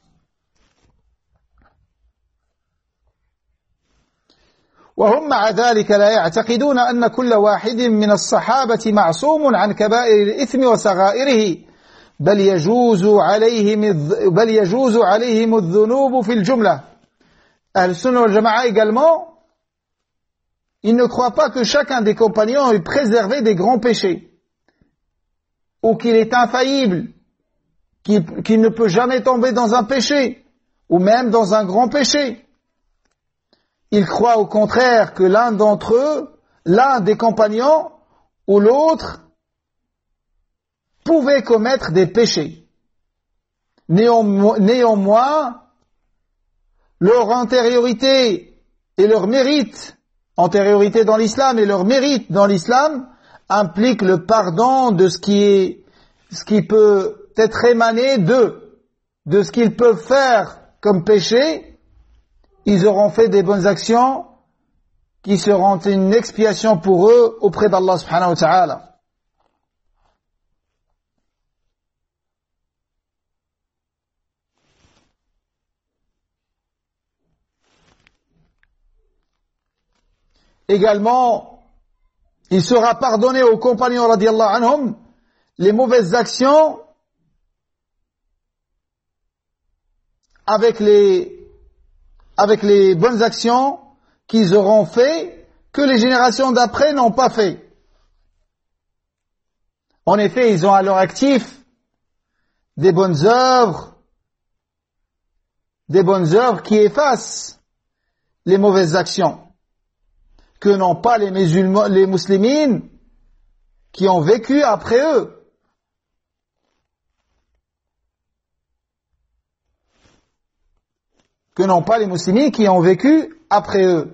وهم مع ذلك لا يعتقدون أن كل واحد من الصحابة معصوم عن كبائر الإثم وصغائره بل يجوز عليهم بل يجوز عليهم الذنوب في الجملة. Ahl-Sunnah wal Jama'a également, ils ne croient pas que chacun des compagnons est préservé des grands péchés, ou qu'il est infaillible, qu'il, qu'il ne peut jamais tomber dans un péché, ou même dans un grand péché. Ils croient au contraire que l'un d'entre eux, l'un des compagnons ou l'autre, pouvait commettre des péchés. Néanmoins, néanmoins, leur antériorité et leur mérite, antériorité dans l'islam et leur mérite dans l'islam, impliquent le pardon de ce qui est, ce qui peut être émané d'eux, de ce qu'ils peuvent faire comme péché. Ils auront fait des bonnes actions qui seront une expiation pour eux auprès d'Allah subhanahu wa ta'ala. Également, il sera pardonné aux compagnons radiyallahu anhum les mauvaises actions avec les avec les bonnes actions qu'ils auront fait, que les générations d'après n'ont pas fait. En effet, ils ont à leur actif des bonnes œuvres, des bonnes œuvres qui effacent les mauvaises actions que n'ont pas les musulmans, les muslimines qui ont vécu après eux. Que n'ont pas les musulmans qui ont vécu après eux.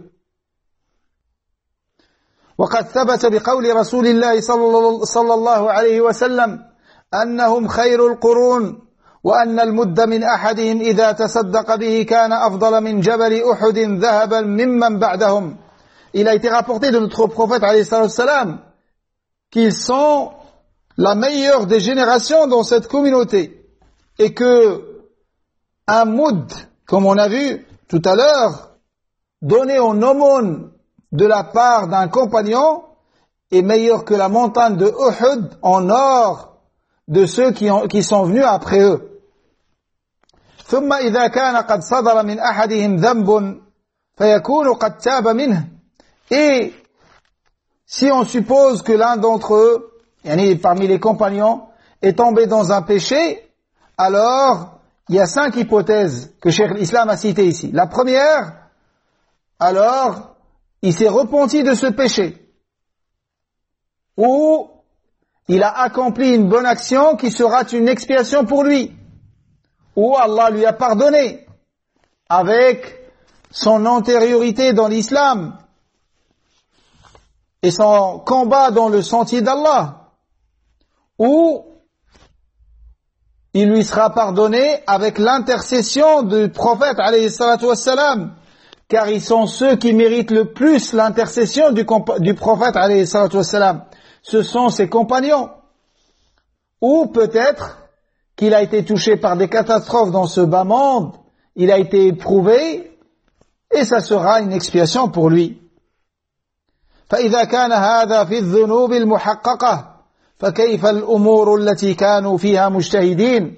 وقد ثبت بقول رسول الله صلى الله عليه وسلم أنهم خير القرون وأن المد من أحدهم إذا تصدق به كان أفضل من جبل أحد ذهبا ممن بعدهم. Il a été rapporté de notre prophète alayhi salam qu'ils sont la meilleure des générations dans cette communauté et que un moud, comme on a vu tout à l'heure, donné en aumône de la part d'un compagnon est meilleur que la montagne de Uhud en or de ceux qui, ont, qui sont venus après eux. ثم إذا كان قد صدر من أحدهم ذنب فيكون قد تاب منه. Et si on suppose que l'un d'entre eux, parmi les compagnons, est tombé dans un péché, alors il y a cinq hypothèses que Cheikh l'Islam a citées ici. La première, alors il s'est repenti de ce péché, ou il a accompli une bonne action qui sera une expiation pour lui, ou Allah lui a pardonné avec son antériorité dans l'islam et son combat dans le sentier d'Allah, ou il lui sera pardonné avec l'intercession du prophète alayhi salatu wassalam, car ils sont ceux qui méritent le plus l'intercession du, du prophète alayhi salatu wassalam. Ce sont ses compagnons. Ou peut-être qu'il a été touché par des catastrophes dans ce bas monde, il a été éprouvé, et ça sera une expiation pour lui. فإذا كان هذا في الذنوب المحققة فكيف الأمور التي كانوا فيها مجتهدين.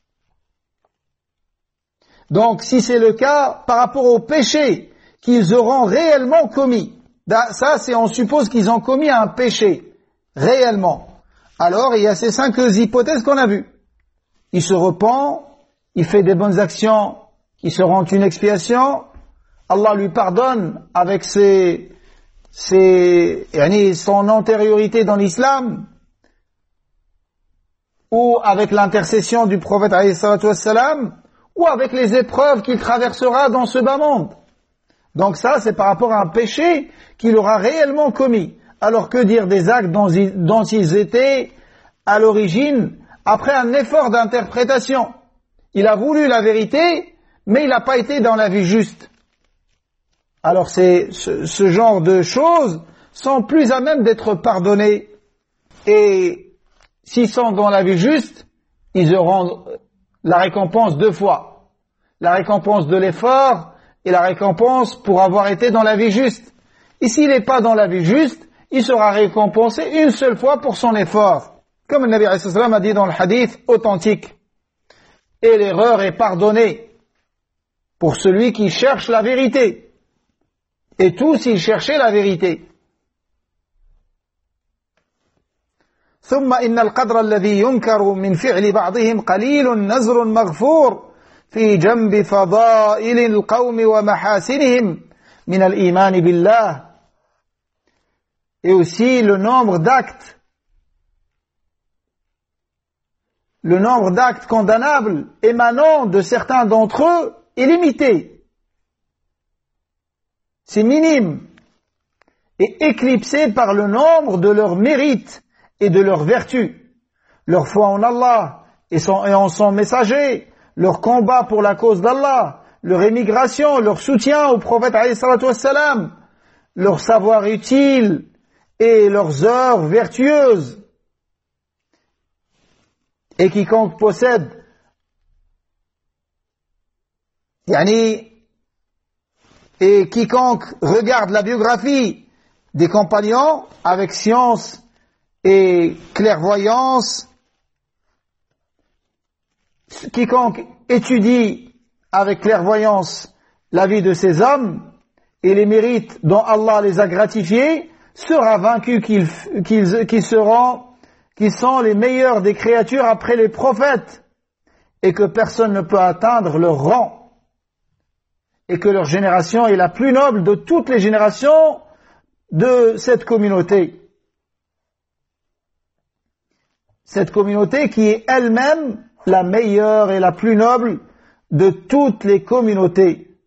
Donc si c'est le cas par rapport aux péchés qu'ils auront réellement commis, ça c'est on suppose qu'ils ont commis un péché réellement, alors il y a ces cinq hypothèses qu'on a vues. Il se repent, il fait des bonnes actions qui seront une expiation, Allah lui pardonne avec ses, ses, son antériorité dans l'islam, ou avec l'intercession du prophète alayhi salatu wassalam, ou avec les épreuves qu'il traversera dans ce bas monde. Donc ça, c'est par rapport à un péché qu'il aura réellement commis. Alors que dire des actes dont ils, dont ils étaient à l'origine, après un effort d'interprétation. Il a voulu la vérité, mais il n'a pas été dans la vie juste. Alors c'est ce, ce genre de choses sont plus à même d'être pardonnées. Et s'ils sont dans la vie juste, ils auront la récompense deux fois. La récompense de l'effort et la récompense pour avoir été dans la vie juste. Et s'il n'est pas dans la vie juste, il sera récompensé une seule fois pour son effort. Comme le Nabi alayhi salam a dit dans le hadith authentique. Et l'erreur est pardonnée pour celui qui cherche la vérité. Et tous ils cherchaient la vérité. ثم إن القدر الذي ينكر من فعل بعضهم قليل نزر مغفور في جنب فضائل القوم ومحاسنهم من الإيمان بالله. Et aussi le nombre d'actes, le nombre d'actes condamnables émanant de certains d'entre eux est limité. C'est minime et éclipsé par le nombre de leurs mérites et de leurs vertus, leur foi en Allah et, son, et en son messager, leur combat pour la cause d'Allah, leur émigration, leur soutien au prophète alayhi salatu wassalam, leur savoir utile et leurs œuvres vertueuses. Et quiconque possède yani, et quiconque regarde la biographie des compagnons avec science et clairvoyance, quiconque étudie avec clairvoyance la vie de ces hommes et les mérites dont Allah les a gratifiés, sera vaincu qu'ils, qu'ils, qu'ils seront, qu'ils sont les meilleurs des créatures après les prophètes et que personne ne peut atteindre leur rang. et que leur génération est la plus noble de toutes les générations de cette communauté. Cette communauté qui est elle-même la meilleure et la plus noble de toutes les communautés.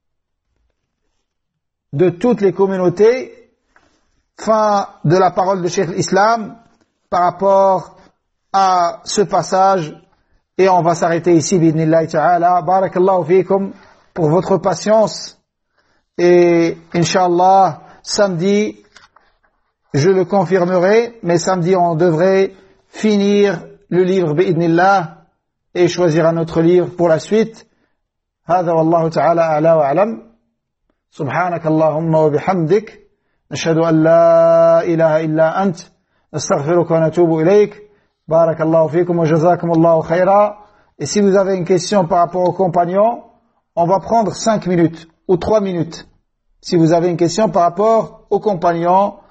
De toutes les communautés. Fin de la parole de Cheikh l'Islam par rapport à ce passage. Et on va s'arrêter ici, bi'idhnillahi ta'ala. Barakallahu fikum pour votre patience. Et Inch'Allah, samedi, je le confirmerai, mais samedi on devrait finir le livre bi'idhnillah et choisir un autre livre pour la suite. هذا والله تعالى أعلى وأعلم. سبحانك اللهم وبحمدك نشهد أن لا إله إلا أنت نستغفرك ونتوب إليك. بارك الله فيكم وجزاكم الله خيرا. Et si vous avez une question par rapport aux compagnons, on va prendre cinq minutes ou trois minutes. Si vous avez une question par rapport aux compagnons,